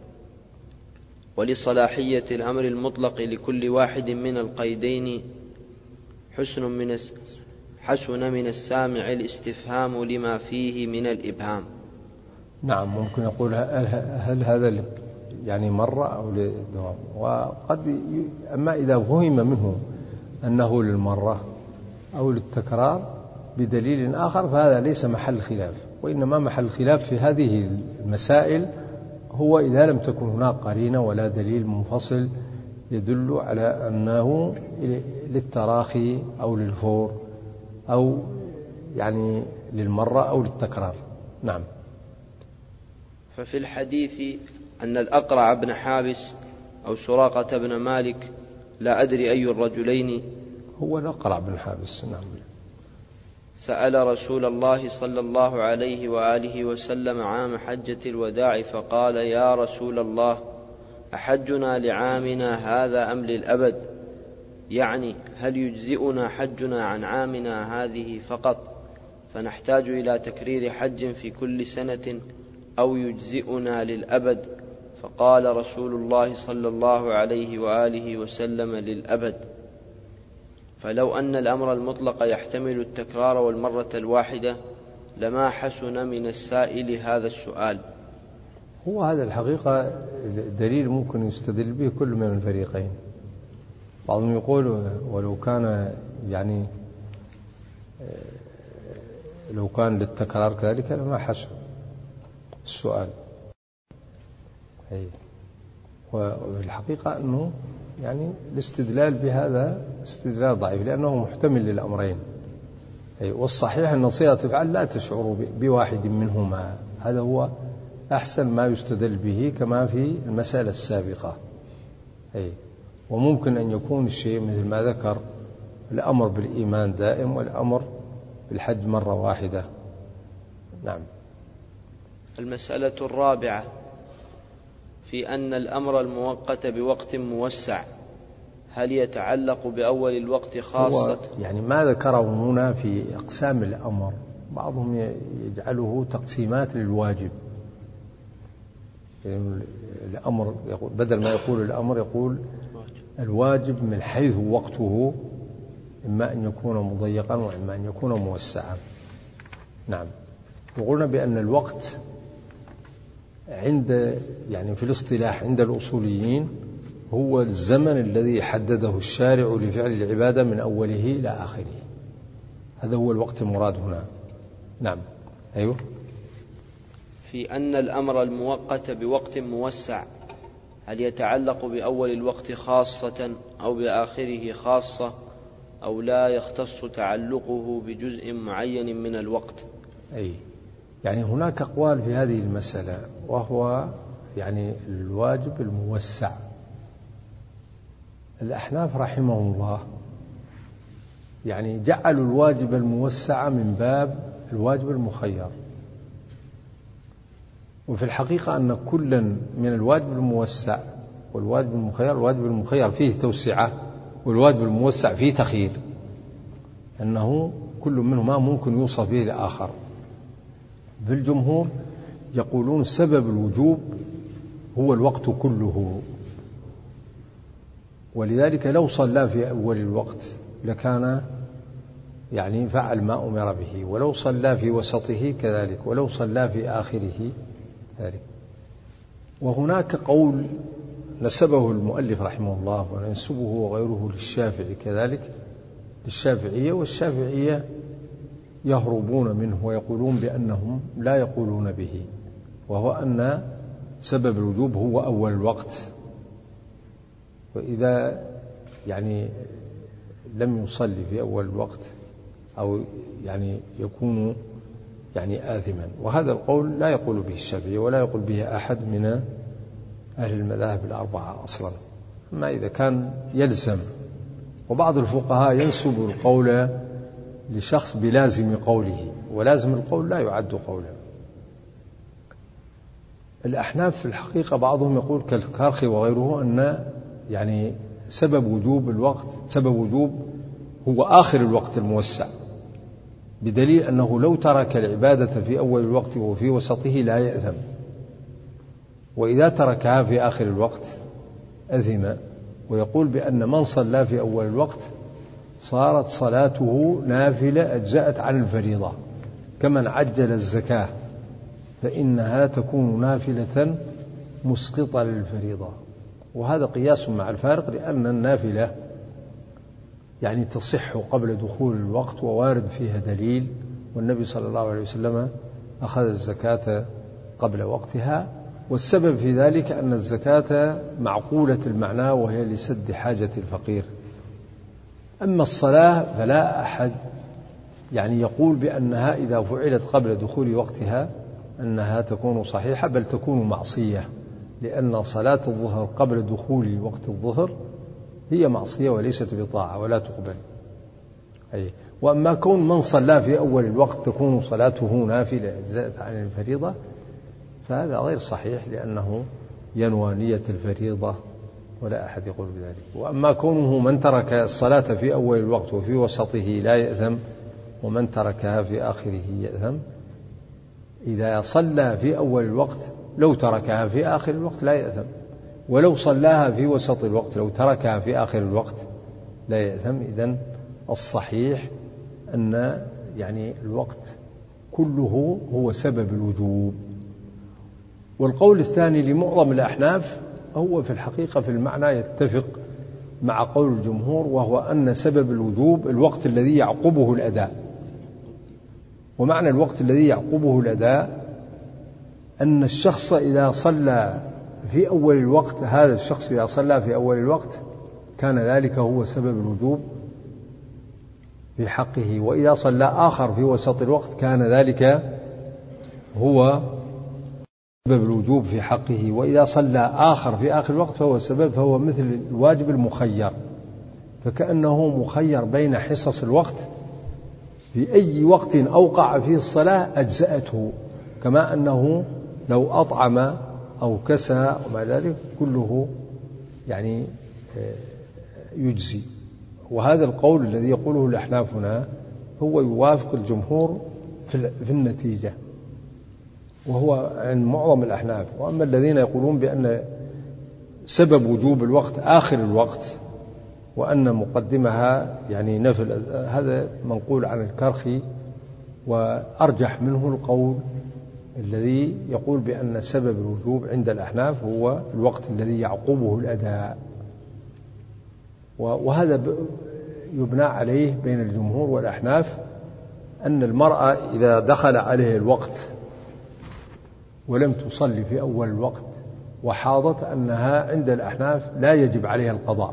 ولصلاحية الأمر المطلق لكل واحد من القيدين حسن من حسن من السامع الاستفهام لما فيه من الإبهام. نعم ممكن يقول هل هذا يعني مرة أو للدوام، وقد أما إذا فهم منه أنه للمرة أو للتكرار بدليل آخر فهذا ليس محل خلاف، وإنما محل خلاف في هذه المسائل هو إذا لم تكن هناك قرينة ولا دليل منفصل يدل على أنه للتراخي أو للفور أو يعني للمرة أو للتكرار. نعم. ففي الحديث أن الأقرع بن حابس أو سراقة بن مالك لا أدري أي الرجلين هو الأقرع بن حابس نعم سأل رسول الله صلى الله عليه وآله وسلم عام حجة الوداع فقال يا رسول الله أحجنا لعامنا هذا أم للأبد؟ يعني هل يجزئنا حجنا عن عامنا هذه فقط فنحتاج إلى تكرير حج في كل سنة أو يجزئنا للأبد؟ فقال رسول الله صلى الله عليه وآله وسلم للأبد. فلو أن الأمر المطلق يحتمل التكرار والمرة الواحدة لما حسن من السائل هذا السؤال. هو هذا الحقيقة دليل ممكن يستدل به كل من الفريقين. بعضهم يقول ولو كان يعني لو كان للتكرار كذلك لما حسن السؤال. والحقيقة أنه يعني الاستدلال بهذا استدلال ضعيف لأنه محتمل للأمرين. والصحيح أن صيغة تفعل لا تشعر بواحد منهما، هذا هو أحسن ما يستدل به كما في المسألة السابقة. وممكن أن يكون الشيء مثل ما ذكر الأمر بالإيمان دائم والأمر بالحج مرة واحدة. نعم. المسألة الرابعة في أن الأمر المؤقت بوقت موسع هل يتعلق بأول الوقت خاصة؟ يعني ما ذكره هنا في أقسام الأمر بعضهم يجعله تقسيمات للواجب، يعني الأمر يقول بدل ما يقول الأمر يقول الواجب من حيث وقته إما أن يكون مضيقا وإما أن يكون موسعا. نعم. يقولون بأن الوقت عند يعني في الاصطلاح عند الأصوليين هو الزمن الذي حدده الشارع لفعل العبادة من أوله إلى آخره، هذا هو الوقت المراد هنا. نعم. أيوه. في أن الأمر المؤقت بوقت موسع هل يتعلق بأول الوقت خاصة أو بآخره خاصة أو لا يختص تعلقه بجزء معين من الوقت؟ أي يعني هناك أقوال في هذه المسألة، وهو يعني الواجب الموسع. الأحناف رحمهم الله يعني جعلوا الواجب الموسع من باب الواجب المخير، وفي الحقيقة أن كلا من الواجب الموسع والواجب المخير، الواجب المخير فيه توسعة والواجب الموسع فيه تخيير، أنه كل منهما ممكن يوصف به الآخر. بالجمهور يقولون سبب الوجوب هو الوقت كله، ولذلك لو صلى في أول الوقت لكان يعني فعل ما أمر به، ولو صلى في وسطه كذلك، ولو صلى في آخره ذلك. وهناك قول نسبه المؤلف رحمه الله وننسبه وغيره للشافعي كذلك، للشافعية، والشافعية يهربون منه ويقولون بأنهم لا يقولون به، وهو أن سبب الوجوب هو أول الوقت، وإذا يعني لم يصلي في أول الوقت أو يعني يكون يعني آثما. وهذا القول لا يقول به الشافعي ولا يقول به أحد من أهل المذاهب الأربعة أصلا. أما إذا كان يلزم، وبعض الفقهاء ينسب القول لشخص بلازم قوله، ولازم القول لا يعد قولا. الأحناف في الحقيقة بعضهم يقول كالكارخي وغيره أن يعني سبب وجوب الوقت سبب وجوب هو آخر الوقت الموسع، بدليل أنه لو ترك العبادة في أول الوقت وفي وسطه لا يأثم، وإذا تركها في آخر الوقت أثم. ويقول بأن من صلى في أول الوقت صارت صلاته نافلة أجزأت عن الفريضة، كمن عجل الزكاة فإنها تكون نافلة مسقطة للفريضة. وهذا قياس مع الفارق، لأن النافلة يعني تصح قبل دخول الوقت ووارد فيها دليل، والنبي صلى الله عليه وسلم أخذ الزكاة قبل وقتها، والسبب في ذلك أن الزكاة معقولة المعنى وهي لسد حاجة الفقير. أما الصلاة فلا أحد يعني يقول بأنها إذا فعلت قبل دخول وقتها أنها تكون صحيحة، بل تكون معصية، لأن صلاة الظهر قبل دخول وقت الظهر هي معصية وليست بطاعة ولا تقبل. أي وأما كون من صلى في أول الوقت تكون صلاته نافلة أجزأت عن الفريضة فهذا غير صحيح، لأنه ينوى نية الفريضة ولا أحد يقول بذلك. وأما كونه من ترك الصلاة في أول الوقت وفي وسطه لا يأثم، ومن تركها في آخره يأثم، إذا صلى في أول الوقت لو تركها في آخر الوقت لا يأثم، ولو صلاها في وسط الوقت لو تركها في آخر الوقت لا يأثم. إذن الصحيح أن يعني الوقت كله هو سبب الوجوب. والقول الثاني لمعظم الأحناف هو في الحقيقة في المعنى يتفق مع قول الجمهور، وهو أن سبب الوجوب الوقت الذي يعقبه الأداء. ومعنى الوقت الذي يعقبه الأداء أن الشخص إذا صلى في أول الوقت هذا الشخص إذا صلى في أول الوقت كان ذلك هو سبب الوجوب في حقه، وإذا صلى آخر في وسط الوقت كان ذلك هو سبب الوجوب في حقه، وإذا صلى آخر في آخر الوقت فهو سبب، فهو مثل الواجب المخير، فكأنه مخير بين حصص الوقت في أي وقت أوقع فيه الصلاة أجزأته، كما أنه لو أطعم أو كسى وما ذلك كله يعني يجزي. وهذا القول الذي يقوله الأحناف هنا هو يوافق الجمهور في النتيجة، وهو عن معظم الأحناف. وأما الذين يقولون بأن سبب وجوب الوقت آخر الوقت وأن مقدمها يعني نفل، هذا منقول عن الكرخي، وأرجح منه القول الذي يقول بأن سبب الوجوب عند الأحناف هو الوقت الذي يعقبه الأداء. وهذا يبنى عليه بين الجمهور والأحناف أن المرأة إذا دخل عليه الوقت ولم تصلي في أول الوقت وحاضت أنها عند الأحناف لا يجب عليها القضاء،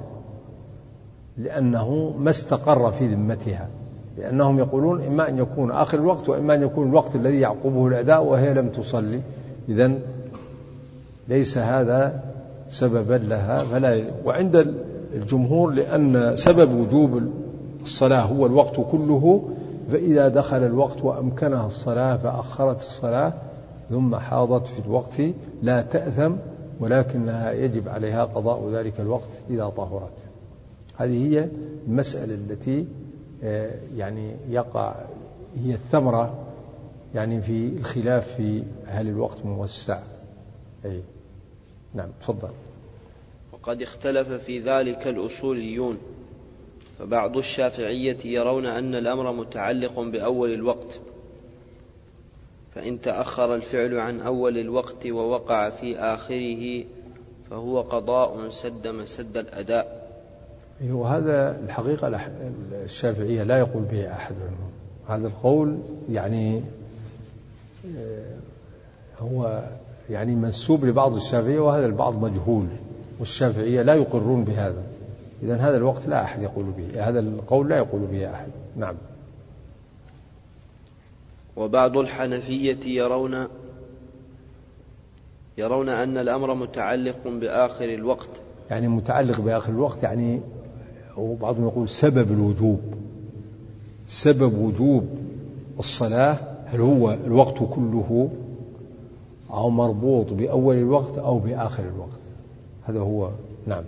لأنه ما استقر في ذمتها، لأنهم يقولون إما أن يكون آخر الوقت وإما أن يكون الوقت الذي يعقبه الأداء وهي لم تصلي، إذن ليس هذا سببا لها فلا. وعند الجمهور لأن سبب وجوب الصلاة هو الوقت كله، فإذا دخل الوقت وأمكنها الصلاة فأخرت الصلاة ثم حاضت في الوقت لا تأثم، ولكنها يجب عليها قضاء ذلك الوقت إذا طهرت. هذه هي المسألة التي يعني يقع هي الثمرة يعني في الخلاف في هل الوقت موسع. أي نعم تفضل. وقد اختلف في ذلك الأصوليون، فبعض الشافعية يرون أن الأمر متعلق بأول الوقت، فإن تأخر الفعل عن أول الوقت ووقع في آخره فهو قضاء سد مسد الأداء. وهذا الحقيقة الشافعية لا يقول به أحد منهم، هذا القول يعني هو يعني منسوب لبعض الشافعية، وهذا البعض مجهول، والشافعية لا يقرون بهذا. إذن هذا الوقت لا أحد يقول به، هذا القول لا يقول به أحد. نعم. وبعض الحنفية يرون يرون أن الأمر متعلق بآخر الوقت. يعني متعلق بآخر الوقت، يعني وبعضهم يقول سبب الوجوب، سبب وجوب الصلاة هل هو الوقت كله أو مربوط بأول الوقت أو بآخر الوقت، هذا هو. نعم.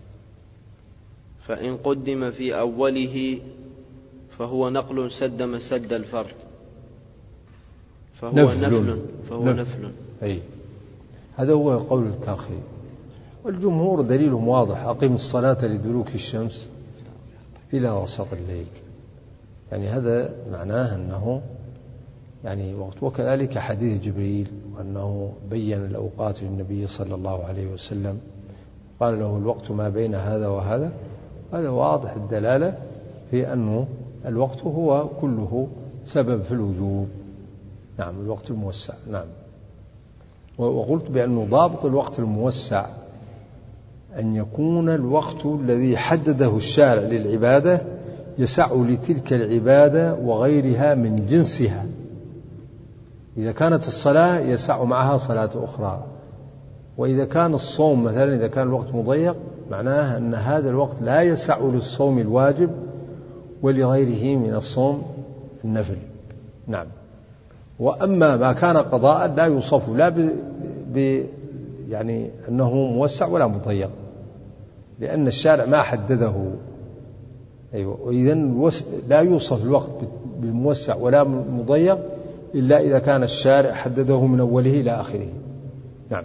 فإن قدم في أوله فهو نقل سد مسد الفرد، فهو نفل, نفل فهو نفل, نفل. أي هذا هو قول الكرخي. والجمهور دليلهم واضح: أقيم الصلاة لدلوك الشمس إلى وسط الليل. يعني هذا معناه أنه يعني وقت. وكذلك حديث جبريل وأنه بين الأوقات للنبي صلى الله عليه وسلم، قال له الوقت ما بين هذا وهذا. هذا واضح الدلالة في أنه الوقت هو كله سبب في الوجوب. نعم، الوقت الموسع. نعم. وقلت بأنه ضابط الوقت الموسع أن يكون الوقت الذي حدده الشارع للعبادة يسع لتلك العبادة وغيرها من جنسها. إذا كانت الصلاة يسع معها صلاة أخرى، وإذا كان الصوم مثلا إذا كان الوقت مضيق معناه أن هذا الوقت لا يسع للصوم الواجب ولغيره من الصوم النفل. نعم. وأما ما كان قضاء لا يوصف لا ب... ب... يعني أنه موسع ولا مضيق، لأن الشارع ما حدده. أيوة. وإذن لا يوصف الوقت بالموسع ولا مضيق إلا إذا كان الشارع حدده من أوله إلى آخره. نعم.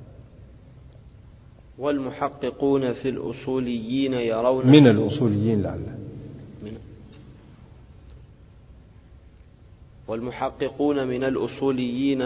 والمحققون في الأصوليين يرون من الأصوليين لعله من والمحققون من الأصوليين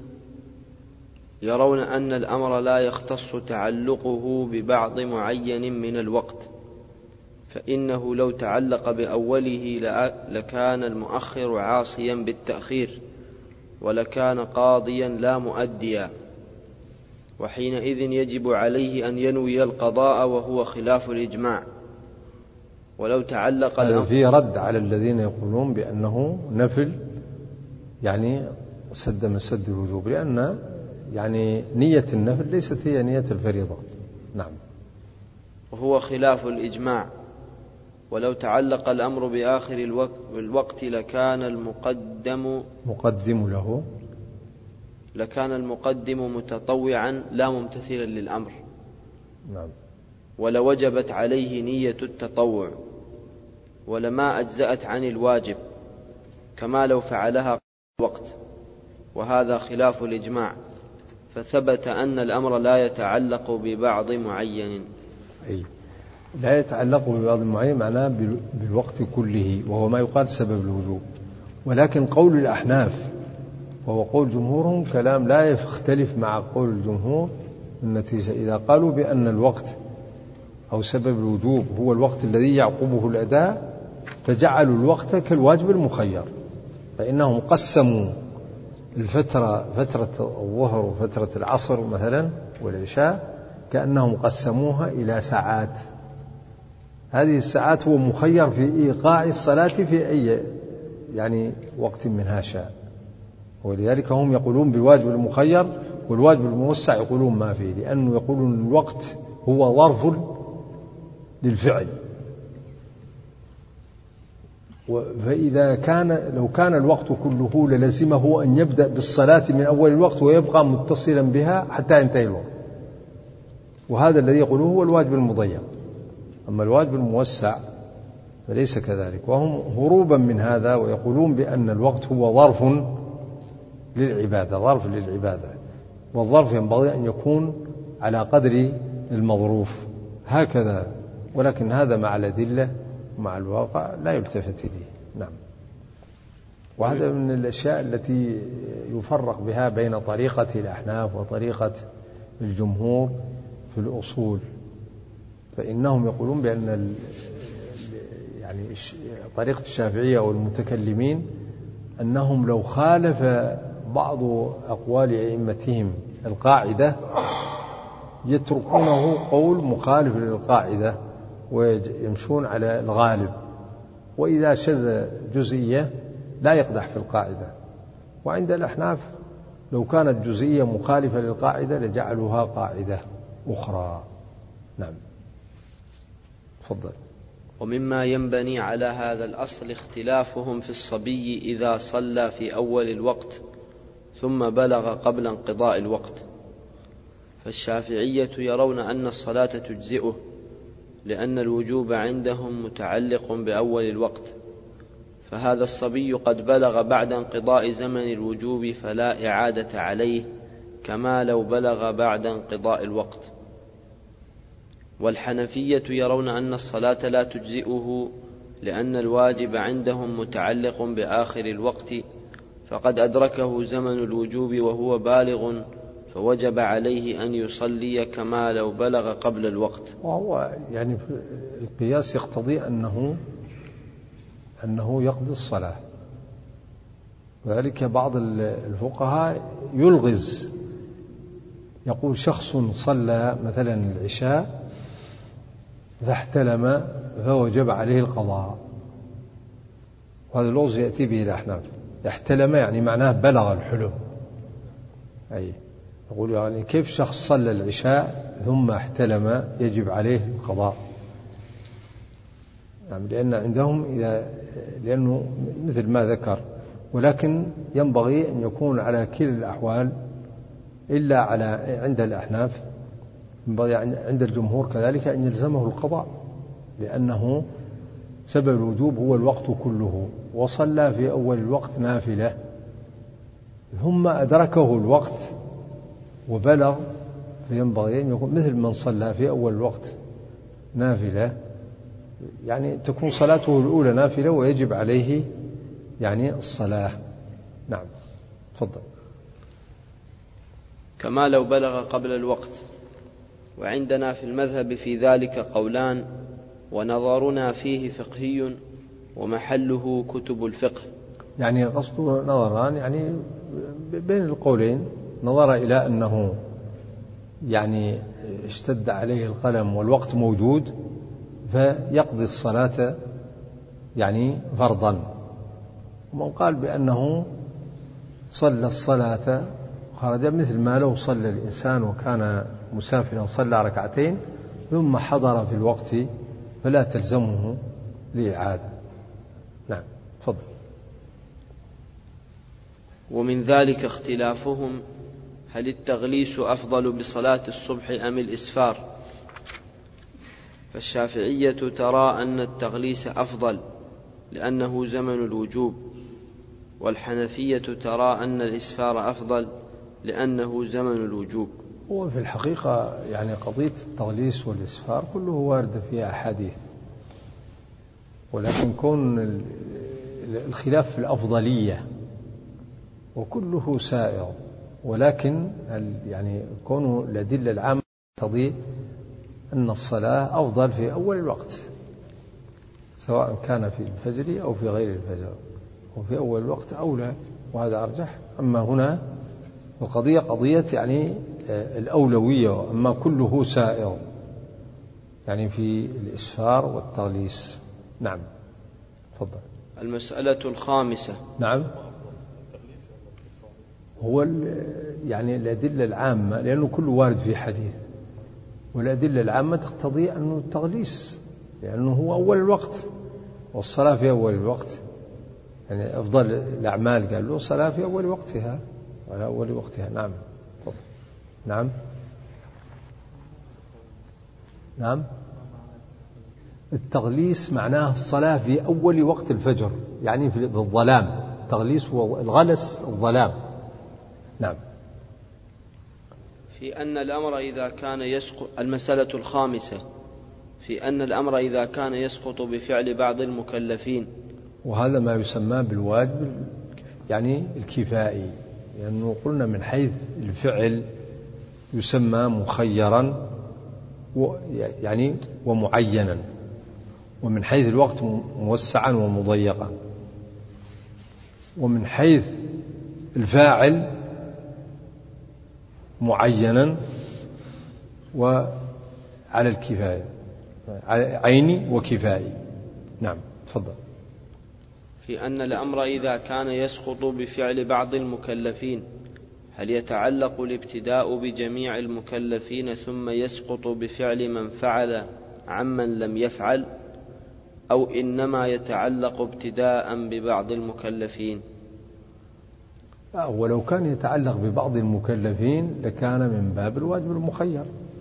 يرون أن الأمر لا يختص تعلقه ببعض معين من الوقت، فإنه لو تعلق بأوله لكان المؤخر عاصيا بالتأخير ولكان قاضيا لا مؤديا، وحينئذ يجب عليه أن ينوي القضاء وهو خلاف الإجماع. ولو تعلق الأمر في رد على الذين يقولون بأنه نفل يعني سد مسد الوجوب، لأن يعني نية النفل ليست هي نية الفريضة. نعم. وهو خلاف الإجماع. ولو تعلق الأمر بآخر الوقت لكان المقدم مقدم له لكان المقدم متطوعا لا ممتثلا للأمر. نعم. ولوجبت عليه نية التطوع ولما أجزأت عن الواجب كما لو فعلها وقت، وهذا خلاف الإجماع، فثبت أن الأمر لا يتعلق ببعض معين. أي لا يتعلق ببعض معين معناه بالوقت كله، وهو ما يقال سبب الوجوب. ولكن قول الأحناف وهو قول جمهورهم كلام لا يختلف مع قول الجمهور. النتيجة إذا قالوا بأن الوقت أو سبب الوجوب هو الوقت الذي يعقبه الأداء فجعلوا الوقت كالواجب المخير، فإنهم قسموا الفترة فترة الظهر وفترة العصر مثلا والعشاء كأنهم قسموها إلى ساعات. هذه الساعات هو مخير في إيقاع الصلاة في أي يعني وقت منها شاء، ولذلك هم يقولون بالواجب المخير، والواجب الموسع يقولون ما فيه، لأنه يقولون الوقت هو ظرف للفعل. فإذا كان لو كان الوقت كله للزمه أن يبدأ بالصلاة من أول الوقت ويبقى متصلا بها حتى ينتهي الوقت، وهذا الذي يقولوه هو الواجب المضيق. أما الواجب الموسع فليس كذلك، وهم هروبا من هذا ويقولون بأن الوقت هو ظرف للعبادة، ظرف للعبادة، والظرف ينبغي أن يكون على قدر المظروف هكذا. ولكن هذا مع الأدلة مع الواقع لا يلتفت إليه. نعم. وهذا من الأشياء التي يفرق بها بين طريقة الأحناف وطريقة الجمهور في الأصول، فإنهم يقولون بأن يعني طريقة الشافعية والمتكلمين أنهم لو خالف بعض أقوال أئمتهم القاعدة يتركونه قول مخالف للقاعدة ويمشون على الغالب، وإذا شذ جزئية لا يقدح في القاعدة، وعند الأحناف لو كانت جزئية مخالفة للقاعدة لجعلوها قاعدة أخرى. نعم تفضل. ومما ينبني على هذا الأصل اختلافهم في الصبي إذا صلى في أول الوقت ثم بلغ قبل انقضاء الوقت. فالشافعية يرون أن الصلاة تجزئه لأن الوجوب عندهم متعلق بأول الوقت، فهذا الصبي قد بلغ بعد انقضاء زمن الوجوب فلا إعادة عليه كما لو بلغ بعد انقضاء الوقت. والحنفية يرون أن الصلاة لا تجزئه لأن الواجب عندهم متعلق بآخر الوقت، فقد أدركه زمن الوجوب وهو بالغ فوجب عليه أن يصلي كما لو بلغ قبل الوقت. وهو يعني القياس يقتضي أنه أنه يقضي الصلاة، وذلك بعض الفقهاء يلغز، يقول شخص صلى مثلا العشاء فاحتلم فوجب عليه القضاء، وهذا اللغز يأتي به الأحناف. احتلم يعني معناه بلغ الحلم، أي يقول يعني كيف شخص صلى العشاء ثم احتلم يجب عليه القضاء؟ يعني لأن عندهم إذا لأنه مثل ما ذكر، ولكن ينبغي أن يكون على كلا الأحوال إلا على عند الأحناف، ينبغي عند الجمهور كذلك أن يلزمه القضاء، لأنه سبب الوجوب هو الوقت كله، وصلى في أول الوقت نافلة ثم أدركه الوقت وبلغ، فينبغي أن يكون مثل من صلى في أول الوقت نافلة، يعني تكون صلاته الأولى نافلة ويجب عليه يعني الصلاة. نعم تفضل. كما لو بلغ قبل الوقت. وعندنا في المذهب في ذلك قولان، ونظرنا فيه فقهي ومحله كتب الفقه. يعني قصده نظران، يعني بين القولين نظر إلى أنه يعني اشتد عليه القلم والوقت موجود فيقضي الصلاة يعني فرضا، ومن قال بأنه صلى الصلاة خرج مثل ما لو صلى الإنسان وكان مسافرا صلى ركعتين ثم حضر في الوقت فلا تلزمه لإعادة. نعم تفضل. ومن ذلك اختلافهم هل التغليس أفضل بصلاة الصبح أم الإسفار؟ فالشافعية ترى أن التغليس أفضل لأنه زمن الوجوب، والحنفية ترى أن الإسفار أفضل لأنه زمن الوجوب. هو في الحقيقة يعني قضية التغليس والإسفار كله وارد فيها أحاديث، ولكن كون الخلاف في الأفضلية وكله سائر، ولكن يعني كون الأدلة العامة تقتضي أن الصلاة أفضل في أول الوقت سواء كان في الفجر أو في غير الفجر، وفي أول الوقت أولى وهذا أرجح. أما هنا القضية قضية يعني الأولوية، أما كله سائر يعني في الإسفار والتغليس. نعم تفضل. المسألة الخامسة. نعم هو يعني الأدلة العامة، لأنه كله وارد في حديث، والأدلة العامة تقتضي أنه التغليس لأنه هو أول الوقت، والصلاة في أول الوقت يعني أفضل الأعمال قال له صلاة في أول وقتها على أول وقتها. نعم طب. نعم نعم التغليس معناه الصلاة في أول وقت الفجر، يعني في الظلام. التغليس والغلس الظلام. نعم. في أن الأمر إذا كان يسقط. المسألة الخامسة في أن الأمر إذا كان يسقط بفعل بعض المكلفين، وهذا ما يسمى بالواجب يعني الكفائي، لأنه يعني قلنا من حيث الفعل يسمى مخيرا يعني ومعينا، ومن حيث الوقت موسعا ومضيقا، ومن حيث الفاعل معينا وعلى الكفاية، عيني وكفائي. نعم تفضل. في أن الأمر إذا كان يسقط بفعل بعض المكلفين هل يتعلق الابتداء بجميع المكلفين ثم يسقط بفعل من فعل عمن لم يفعل، أو إنما يتعلق ابتداء ببعض المكلفين؟ ولو كان يتعلق ببعض المكلفين لكان من باب الواجب المخير،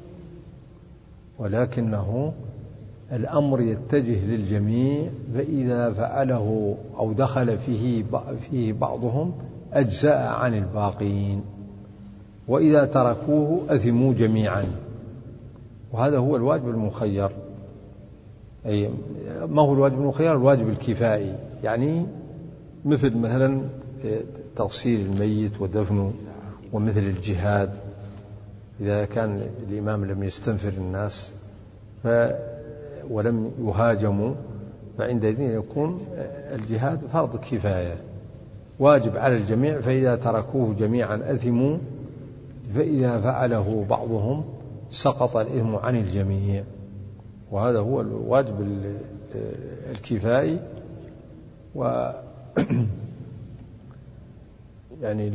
ولكنه الأمر يتجه للجميع، فإذا فعله أو دخل فيه فيه بعضهم أجزاء عن الباقين، وإذا تركوه أثموا جميعا، وهذا هو الواجب المخير. أي ما هو الواجب المخير؟ الواجب الكفائي، يعني مثل مثلا تغسيل الميت ودفنه، ومثل الجهاد إذا كان الإمام لم يستنفر الناس ف ولم يهاجموا، فعندئذ يكون الجهاد فرض كفاية واجب على الجميع، فإذا تركوه جميعا أثموا، فإذا فعله بعضهم سقط الإثم عن الجميع، وهذا هو الواجب الكفائي. و يعني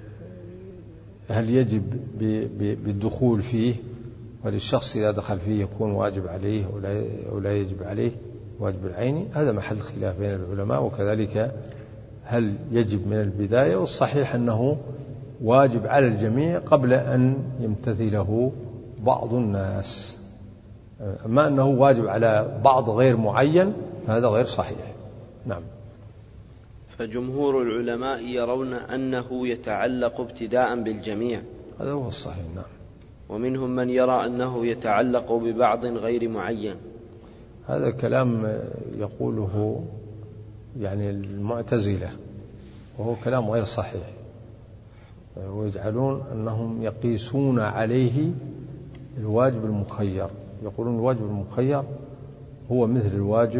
هل يجب بالدخول فيه، وللشخص إذا دخل فيه يكون واجب عليه أو لا يجب عليه واجب العيني؟ هذا محل خلاف بين العلماء. وكذلك هل يجب من البداية؟ والصحيح أنه واجب على الجميع قبل أن يمتثله بعض الناس، أما أنه واجب على بعض غير معين فهذا غير صحيح. نعم. فجمهور العلماء يرون أنه يتعلق ابتداء بالجميع، هذا هو الصحيح. نعم. ومنهم من يرى أنه يتعلق ببعض غير معين. هذا كلام يقوله يعني المعتزلة، وهو كلام غير صحيح، ويجعلون أنهم يقيسون عليه الواجب المخير، يقولون الواجب المخير هو مثل الواجب،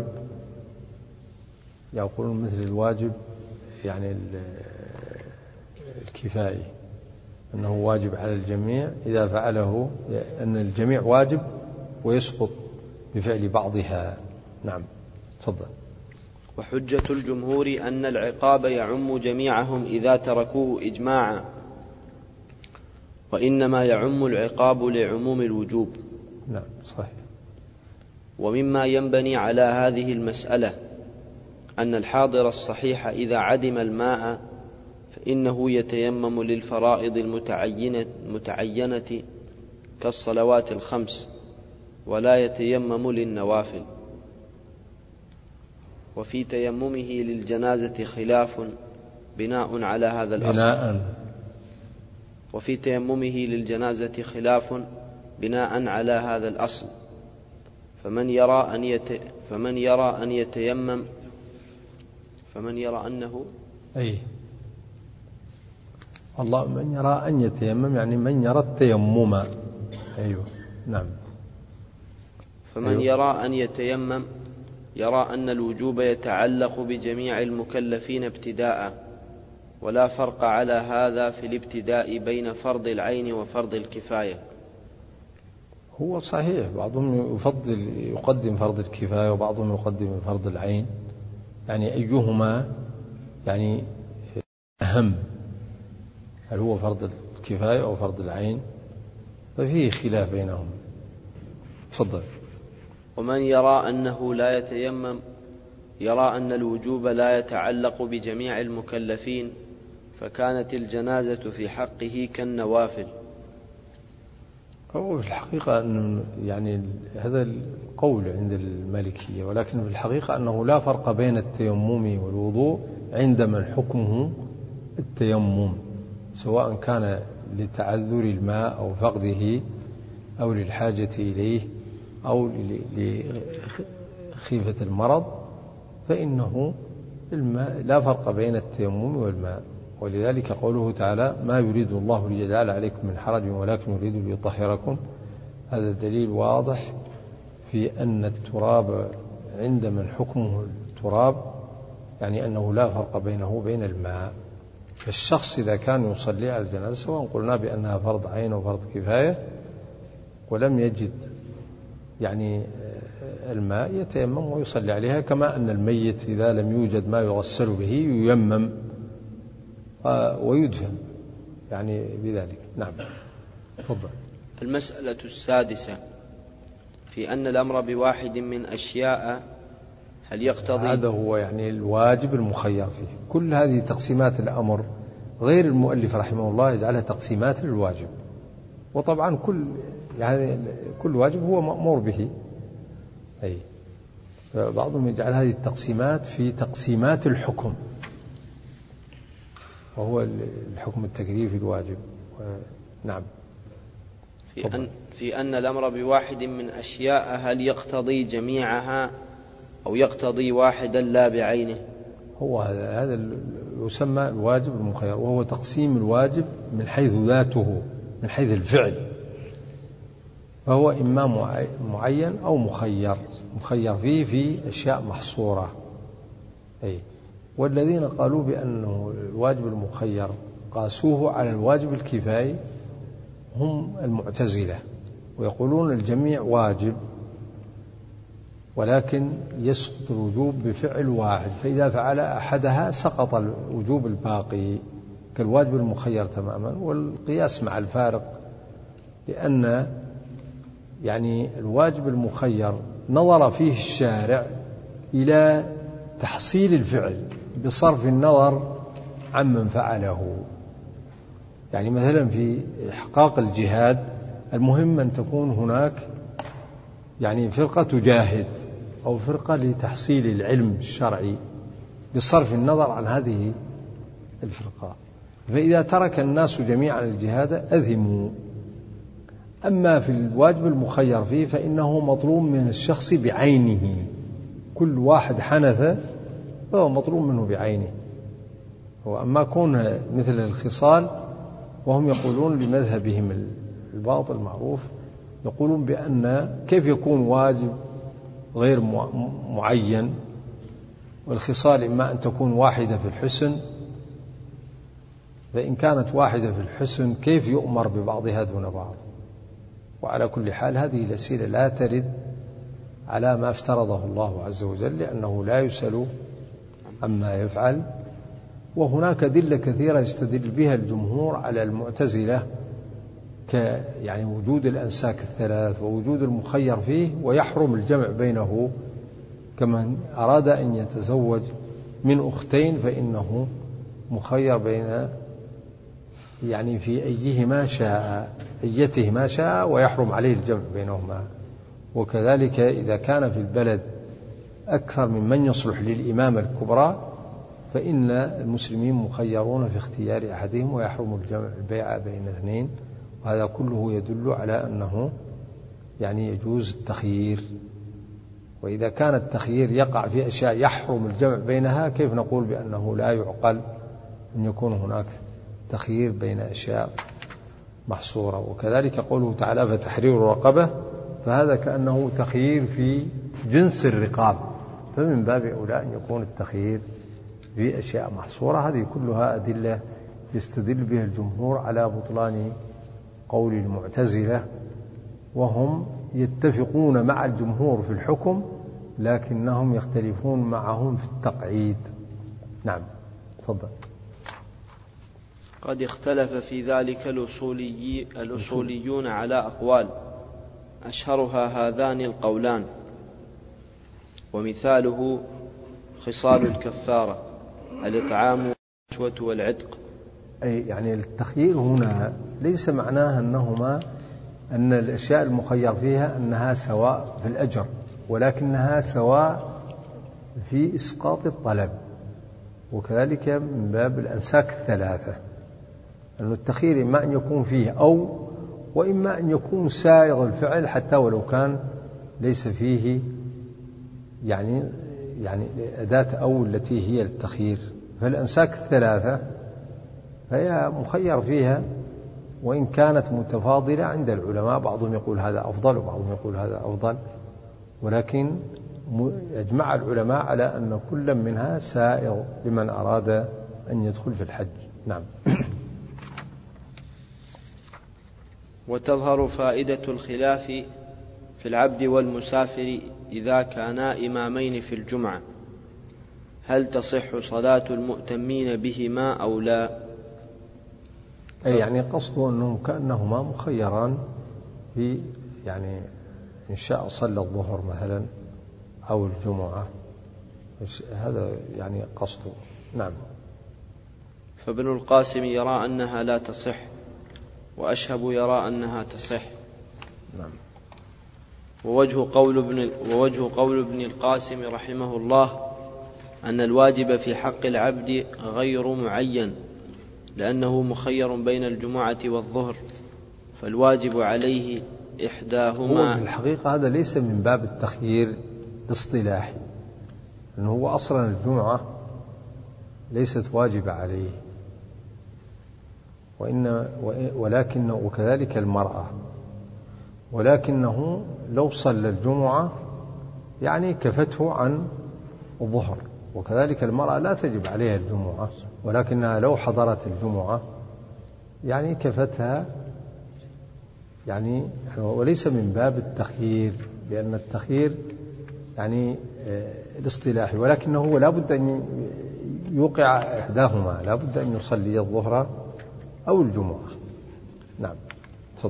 يقولون مثل الواجب يعني الكفائي، أنه واجب على الجميع إذا فعله، أن الجميع واجب ويسقط بفعل بعضها. نعم. تفضل. وحجة الجمهور أن العقاب يعم جميعهم إذا تركوه إجماعا، وإنما يعم العقاب لعموم الوجوب. نعم صحيح. ومما ينبني على هذه المسألة أن الحاضر الصحيح إذا عدم الماء فإنه يتيمم للفرائض المتعينة, المتعينة كالصلوات الخمس، ولا يتيمم للنوافل. وفي تيممه للجنازة خلاف بناء على هذا الأصل بناء وفي تيممه للجنازة خلاف بناء على هذا الأصل، فمن يرى أن يت... فمن يرى أن يتيمم فمن يرى أنه أي والله من يرى أن يتيمم يعني من يرى التيمم. أيوه. نعم. فمن أيوه. يرى أن يتيمم يرى أن الوجوب يتعلق بجميع المكلفين ابتداء، ولا فرق على هذا في الابتداء بين فرض العين وفرض الكفاية. هو صحيح، بعضهم يفضل يقدم فرض الكفاية وبعضهم يقدم فرض العين، يعني أيهما يعني أهم، هل هو فرض الكفاية أو فرض العين؟ ففيه خلاف بينهم. تفضل. ومن يرى أنه لا يتيمم يرى أن الوجوب لا يتعلق بجميع المكلفين، فكانت الجنازة في حقه كالنوافل. هو في الحقيقة أن يعني هذا القول عند المالكية، ولكن في الحقيقة أنه لا فرق بين التيمم والوضوء عند من حكمه التيمم، سواء كان لتعذر الماء أو فقده أو للحاجة إليه أو لخيفة المرض، فإنه الماء لا فرق بين التيمم والماء. ولذلك قوله تعالى: ما يريد الله ليجعل عليكم من حرج ولكن يريد ليطهركم، هذا دليل واضح في أن التراب عند من حكمه التراب يعني أنه لا فرق بينه وبين الماء. فالشخص إذا كان يصلي على الجنازة، سواء قلنا بأنها فرض عين أو فرض كفاية، ولم يجد يعني الماء يتيمم ويصلي عليها، كما أن الميت إذا لم يوجد ما يغسل به ييمم ويدفن يعني بذلك. نعم. تفضل. المسألة السادسة في أن الأمر بواحد من أشياء هل يقتضي، هذا هو يعني الواجب المخير فيه. كل هذه تقسيمات الأمر غير المؤلف رحمه الله يجعلها تقسيمات للواجب، وطبعا كل يعني كل واجب هو مأمور به. أي بعضهم يجعل هذه التقسيمات في تقسيمات الحكم، وهو الحكم التكليفي الواجب. نعم. في أن, في أن الأمر بواحد من أشياء هل يقتضي جميعها أو يقتضي واحدا لا بعينه. هو هذا هذا يسمى الواجب المخير، وهو تقسيم الواجب من حيث ذاته، من حيث الفعل، فهو إما معين أو مخير، مخير فيه في أشياء محصورة. أي والذين قالوا بأنه الواجب المخير قاسوه على الواجب الكفايي هم المعتزلة، ويقولون الجميع واجب ولكن يسقط الوجوب بفعل واحد، فإذا فعل أحدها سقط الوجوب الباقي كالواجب المخير تماما. والقياس مع الفارق، لأن يعني الواجب المخير نظر فيه الشارع إلى تحصيل الفعل بصرف النظر عمن فعله. يعني مثلا في إحقاق الجهاد المهم أن تكون هناك يعني فرقة تجاهد أو فرقة لتحصيل العلم الشرعي بصرف النظر عن هذه الفرقة، فإذا ترك الناس جميعا الجهاد أثموا. أما في الواجب المخير فيه فإنه مطلوب من الشخص بعينه، كل واحد حنث فهو مطلوب منه بعينه. وأما كون مثل الخصال، وهم يقولون لمذهبهم الباطل المعروف، يقولون بأن كيف يكون واجب غير معين، والخصال إما أن تكون واحدة في الحسن، فإن كانت واحدة في الحسن كيف يؤمر ببعضها دون بعض؟ وعلى كل حال هذه الأسئلة لا ترد على ما افترضه الله عز وجل، لأنه لا يسأل عما يفعل. وهناك أدلة كثيرة يستدل بها الجمهور على المعتزلة، ك يعني وجود الأنساك الثلاث ووجود المخير فيه، ويحرم الجمع بينه، كمن أراد أن يتزوج من أختين فإنه مخير بين يعني في أيهما شاء أيتهما شاء، ويحرم عليه الجمع بينهما. وكذلك إذا كان في البلد أكثر من من يصلح للإمامة الكبرى فإن المسلمين مخيرون في اختيار أحدهم، ويحرم الجمع البيع بين اثنين. وهذا كله يدل على أنه يعني يجوز التخيير. وإذا كان التخيير يقع في أشياء يحرم الجمع بينها، كيف نقول بأنه لا يعقل أن يكون هناك تخيير بين أشياء محصورة؟ وكذلك قوله تعالى فتحرير رقبة، فهذا كأنه تخيير في جنس الرقاب، فمن باب أولى أن يكون التخيير في أشياء محصورة. هذه كلها أدلة يستدل بها الجمهور على بطلان قول المعتزلة، وهم يتفقون مع الجمهور في الحكم لكنهم يختلفون معهم في التقعيد. نعم. تفضل. قد اختلف في ذلك الأصولي الأصوليون على أقوال، أشهرها هذان القولان، ومثاله خصال الكفارة الإطعام والكسوة والعتق. أي يعني التخيير هنا ليس معناها أنهما أن الأشياء المخير فيها أنها سواء في الأجر، ولكنها سواء في إسقاط الطلب. وكذلك من باب الأنساك الثلاثة، أن التخيير إما أن يكون فيه أو، وإما أن يكون سائغ الفعل حتى ولو كان ليس فيه يعني يعني أداة أو التي هي التخيير. فالأنساك الثلاثة فهي مخير فيها، وإن كانت متفاضلة عند العلماء، بعضهم يقول هذا أفضل وبعضهم يقول هذا أفضل، ولكن يجمع العلماء على أن كل منها سائغ لمن أراد أن يدخل في الحج. نعم. وتظهر فائدة الخلاف في في العبد والمسافر إذا كانا إمامين في الجمعة هل تصح صلاة المؤتمين بهما أو لا؟ أي يعني قصده أنهم كأنهما مخيران في يعني إن شاء صلى الظهر مثلا أو الجمعة، هذا يعني قصده. نعم. فابن القاسم يرى أنها لا تصح، وأشهب يرى أنها تصح. نعم. ووجه قول ابن, ووجه قول ابن القاسم رحمه الله أن الواجب في حق العبد غير معين، لأنه مخير بين الجمعة والظهر، فالواجب عليه إحداهما. هو في الحقيقة هذا ليس من باب التخيير الاصطلاحي، لأنه هو أصلا الجمعة ليست واجبة عليه، وإن ولكن وكذلك المرأة، ولكنه لو صلى الجمعة يعني كفته عن الظهر، وكذلك المرأة لا تجب عليها الجمعة، ولكنها لو حضرت الجمعة يعني كفتها يعني، وليس من باب التخيير، لأن التخيير يعني الاصطلاحي، ولكنه لا بد أن يوقع إحداهما، لا بد أن يصلي الظهر أو الجمعة. نعم. تفضل.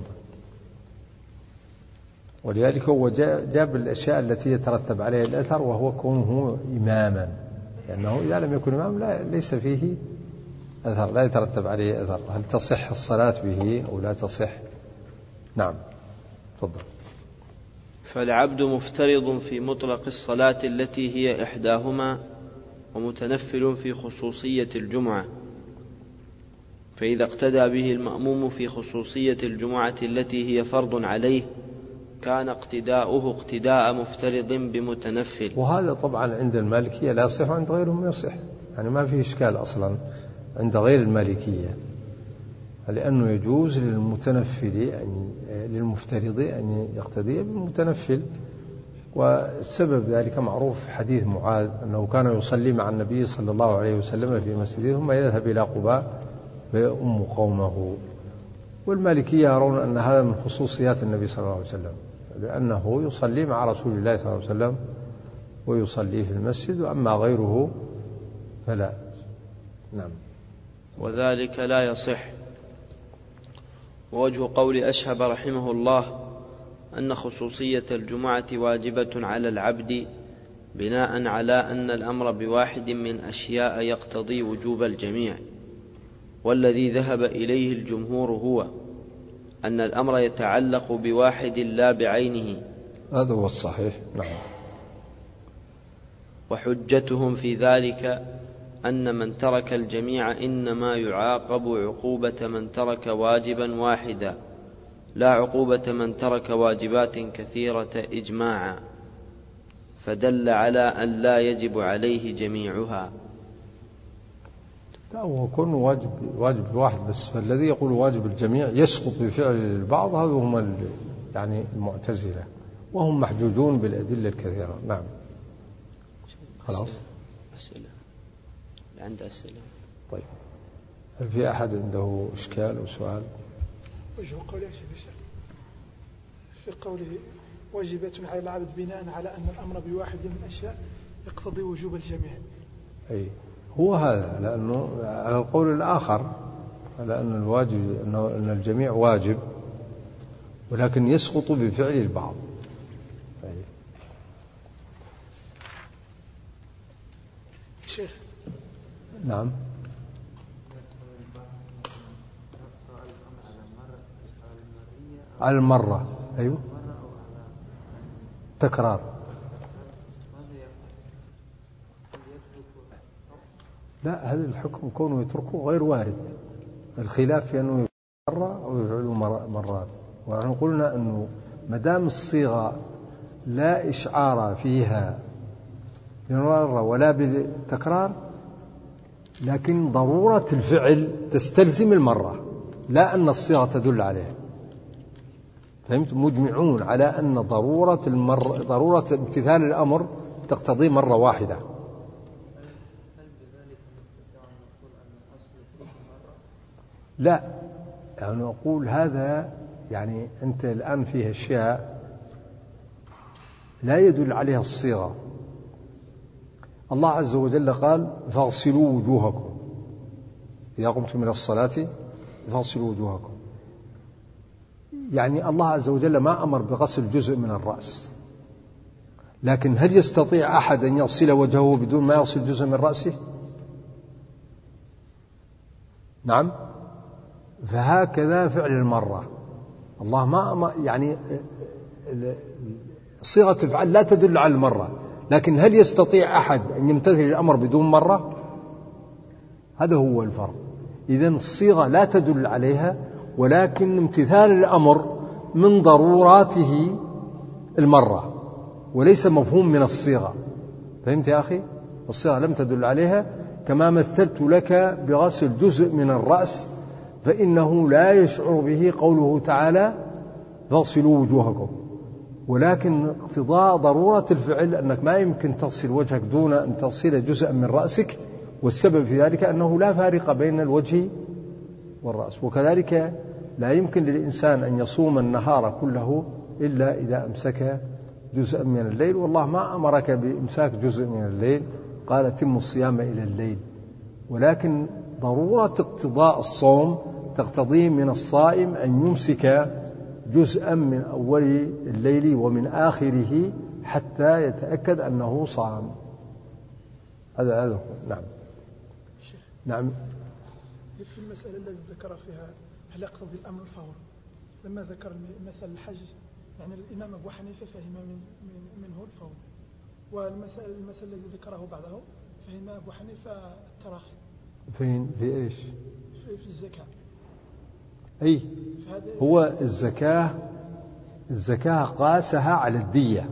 ولذلك هو جاب الأشياء التي يترتب عليها الأثر، وهو كونه إماما، لأنه إذا لم يكن إماما لا ليس فيه أثر، لا يترتب عليه أثر، هل تصح الصلاة به أو لا تصح. نعم. تفضل. فالعبد مفترض في مطلق الصلاة التي هي إحداهما، ومتنفل في خصوصية الجمعة، فإذا اقتدى به المأموم في خصوصية الجمعة التي هي فرض عليه كان اقتداؤه اقتداء مفترض بمتنفل. وهذا طبعا عند المالكية لا يصح، وعند غيرهم يصح، يعني ما فيه إشكال أصلا عند غير المالكية، لأنه يجوز للمتنفل أن للمفترض أن يقتدي بالمتنفل. والسبب ذلك معروف، حديث معاذ أنه كان يصلي مع النبي صلى الله عليه وسلم في مسجده ثم يذهب إلى قباء فيؤم قومه. والمالكية يرون أن هذا من خصوصيات النبي صلى الله عليه وسلم، لأنه يصلي مع رسول الله صلى الله عليه وسلم ويصلي في المسجد، وأما غيره فلا. نعم. وذلك لا يصح. ووجه قول أشهب رحمه الله أن خصوصية الجمعة واجبة على العبد بناء على أن الأمر بواحد من أشياء يقتضي وجوب الجميع، والذي ذهب إليه الجمهور هو أن الأمر يتعلق بواحد لا بعينه، هذا هو الصحيح. نعم. وحجتهم في ذلك أن من ترك الجميع إنما يعاقب عقوبة من ترك واجبا واحدا، لا عقوبة من ترك واجبات كثيرة إجماعا، فدل على أن لا يجب عليه جميعها. لا، هو كون واجب واجب واحد بس، فالذي يقول واجب الجميع يسقط بفعل البعض، هذا هم يعني المعتزلة، وهم محجوجون بالأدلة الكثيرة. نعم. خلاص. أسئلة. عند أسئلة. طيب، هل في أحد عنده إشكال أو سؤال؟ وجه قوله في قوله واجبة على العبد بناء على أن الأمر بواحد من أشياء يقتضي وجوب الجميع. أي هو هذا، لأنه على القول الآخر على أن الواجب أنه أن الجميع واجب، ولكن يسقط بفعل البعض. أي. شيخ. نعم. على المرة. أيوه. تكرار. لا، هذا الحكم كونه يتركه غير وارد، الخلاف في أنه يفعل مرة أو يفعل مرات. ونحن قلنا أنه مدام الصيغة لا إشعار فيها بالمرة ولا بالتكرار، لكن ضرورة الفعل تستلزم المرة، لا أن الصيغة تدل عليه. فهمت؟ مجمعون على أن ضرورة المر... ضرورة امتثال الأمر تقتضي مرة واحدة. لا، يعني أقول هذا، يعني أنت الآن فيه أشياء لا يدل عليها الصيغة. الله عز وجل قال فاغسلوا وجوهكم إذا قمتم من الصلاة فاغسلوا وجوهكم، يعني الله عز وجل ما أمر بغسل جزء من الرأس، لكن هل يستطيع أحد أن يغسل وجهه بدون ما يغسل جزء من رأسه؟ نعم. فهكذا فعل المرة، الله ما يعني صيغة افعل لا تدل على المرة، لكن هل يستطيع أحد أن يمتثل الأمر بدون مرة؟ هذا هو الفرق. إذن الصيغة لا تدل عليها، ولكن امتثال الأمر من ضروراته المرة وليس مفهوم من الصيغة. فهمت يا أخي؟ الصيغة لم تدل عليها، كما مثلت لك بغسل جزء من الرأس فإنه لا يشعر به قوله تعالى فاغسلوا وجوهكم، ولكن اقتضاء ضرورة الفعل أنك ما يمكن تغسل وجهك دون أن تغسل جزءا من رأسك، والسبب في ذلك أنه لا فارق بين الوجه والرأس. وكذلك لا يمكن للإنسان أن يصوم النهار كله إلا إذا أمسك جزءا من الليل، والله ما أمرك بإمساك جزء من الليل، قال اتموا الصيام إلى الليل، ولكن ضرورة اقتضاء الصوم تقتضي من الصائم أن يمسك جزءا من أول الليل ومن آخره حتى يتأكد أنه صام. هذا هذا نعم. نعم. في المسألة التي ذكر فيها هل يقتضي الأمر الفور، لما ذكر مثل الحج يعني الإمام أبو حنيفة فهم من منه الفور، والمثل المثل الذي ذكره بعده فهم أبو حنيفة التراخي. فين في إيش؟ في, في الزكاة. أي هو الزكاة الزكاة قاسها على الدية.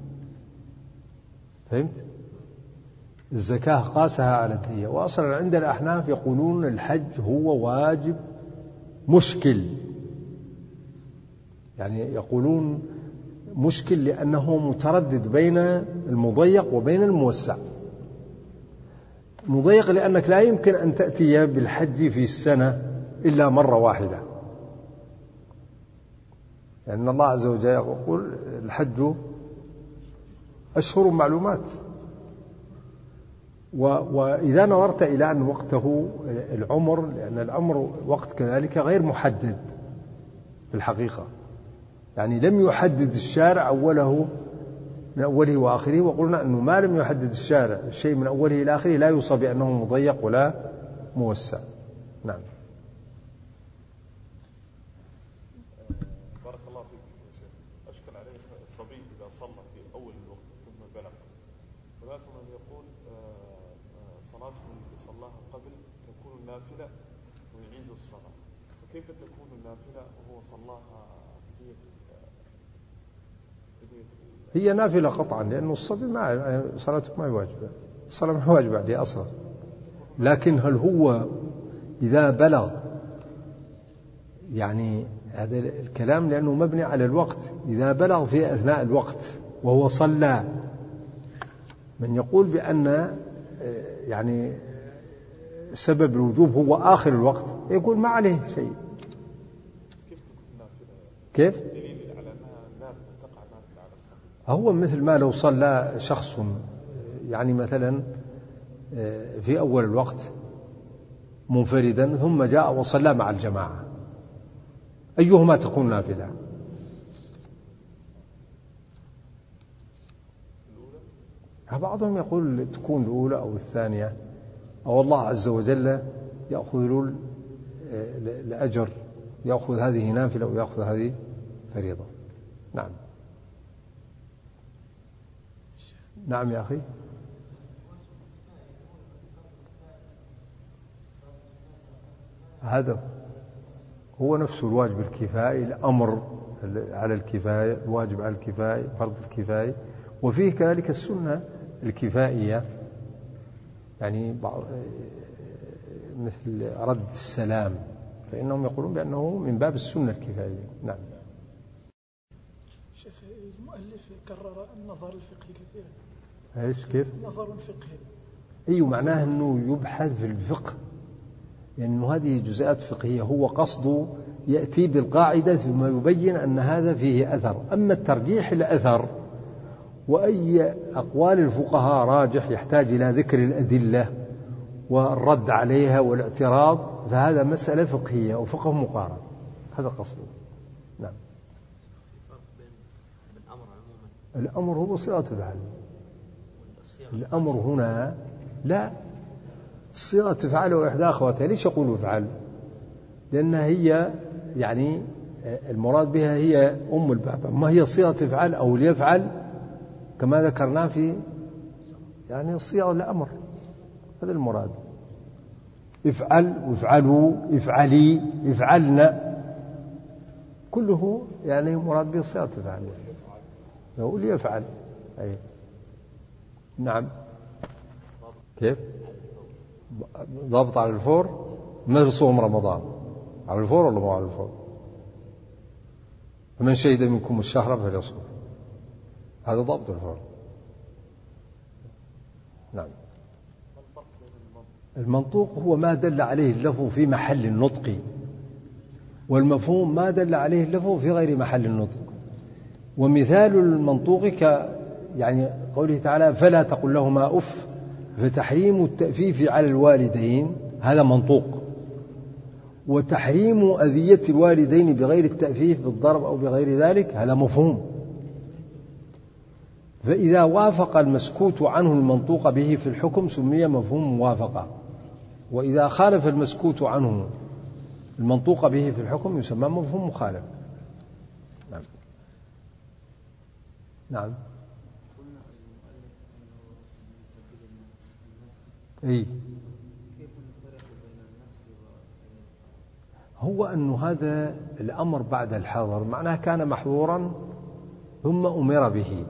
فهمت؟ الزكاة قاسها على الدية. وأصلا عند الأحناف يقولون الحج هو واجب مشكل، يعني يقولون مشكل لأنه متردد بين المضيق وبين الموسع. مضيق لأنك لا يمكن أن تأتي بالحج في السنة إلا مرة واحدة، لأن الله عز وجل يقول الحج أشهر معلومات، وإذا نظرت إلى أن وقته العمر، لأن العمر وقت كذلك غير محدد في الحقيقة، يعني لم يحدد الشارع أوله من أوله وآخره، وقلنا أنه ما لم يحدد الشارع الشيء من أوله إلى آخره لا يوصى بأنه مضيق ولا موسع. نعم. بارك الله فيك يا شيخ. أشكل عليه الصبي إذا صلى في أول الوقت ثم بلغ، هناك من يقول صلاته التي صلاها قبل تكون النافلة ويعيد الصلاة، فكيف تكون النافلة وهو صلاها بدية؟ هي نافلة قطعا، لأنه الصبي ما صلاته ما واجبة، الصلاة ما واجبة عليه أصلا، لكن هل هو إذا بلغ، يعني هذا الكلام لأنه مبني على الوقت، إذا بلغ في أثناء الوقت وهو صلى، من يقول بأن يعني سبب الوجوب هو آخر الوقت يقول ما عليه شيء. كيف؟ هو مثل ما لو صلى شخص يعني مثلا في أول الوقت منفردا ثم جاء وصلى مع الجماعة، أيهما تكون نافلة؟ بعضهم يقول تكون الأولى أو الثانية، أو الله عز وجل يأخذ له الأجر، يأخذ هذه نافلة ويأخذ هذه فريضة. نعم. نعم يا أخي. هذا هو نفس الواجب الكفائي، الأمر على الكفاية، الواجب على الكفاية، فرض الكفاية، وفيه كذلك السنة الكفائية، يعني مثل رد السلام، فإنهم يقولون بأنه من باب السنة الكفائية. نعم. شيخ المؤلف كرر النظر الفقهي كثيرا. ايش كيف؟ نظر فقهي. ايوه معناه انه يبحث في الفقه، لأنه يعني هذه جزئيات فقهية، هو قصده يأتي بالقاعدة ثم يبين أن هذا فيه أثر. أما الترجيح الأثر وأي أقوال الفقهاء راجح يحتاج إلى ذكر الأدلة والرد عليها والاعتراض، فهذا مسألة فقهية وفقه مقارن، هذا قصده. نعم. الأمر هو صيغة الفعل. الأمر هنا لا، صيغة تفعل وإحدى أخواتها. ليش يقولوا افعل؟ لأنها هي يعني المراد بها هي أم الباب، ما هي صيغة تفعل أو ليفعل كما ذكرنا في يعني صيغة الأمر، هذا المراد. افعل وافعلوا افعلي افعلنا كله يعني مراد به صيغة تفعل، هو ليفعل. أي نعم. كيف ضابط على الفور؟ مثل صوم رمضان على الفور ولا مو على الفور؟ فمن شهد منكم الشهر فليصوم، هذا ضابط الفور. نعم. المنطوق هو ما دل عليه اللفظ في محل النطق، والمفهوم ما دل عليه اللفظ في غير محل النطق. ومثال المنطوق ك يعني قوله تعالى فلا تقل لهما أف، فتحريم التأفيف على الوالدين هذا منطوق، وتحريم أذية الوالدين بغير التأفيف بالضرب أو بغير ذلك هذا مفهوم. فإذا وافق المسكوت عنه المنطوق به في الحكم سمي مفهوم موافقة، وإذا خالف المسكوت عنه المنطوق به في الحكم يسمى مفهوم مخالف. نعم. نعم. إيه؟ هو أن هذا الأمر بعد الحظر معناه كان محظورا ثم أمر به،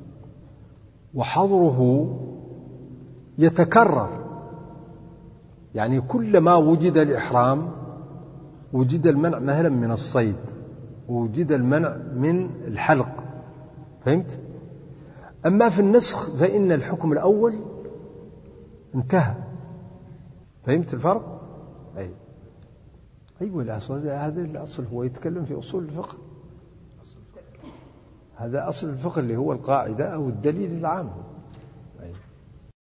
وحظره يتكرر، يعني كلما وجد الإحرام وجد المنع مثلا من الصيد، ووجد المنع من الحلق، فهمت؟ أما في النسخ فإن الحكم الأول انتهى، فهمت الفرق؟ أي أيوة الأصل، هذا الأصل هو يتكلم في أصول الفقه، هذا أصل الفقه اللي هو القاعدة أو الدليل العام.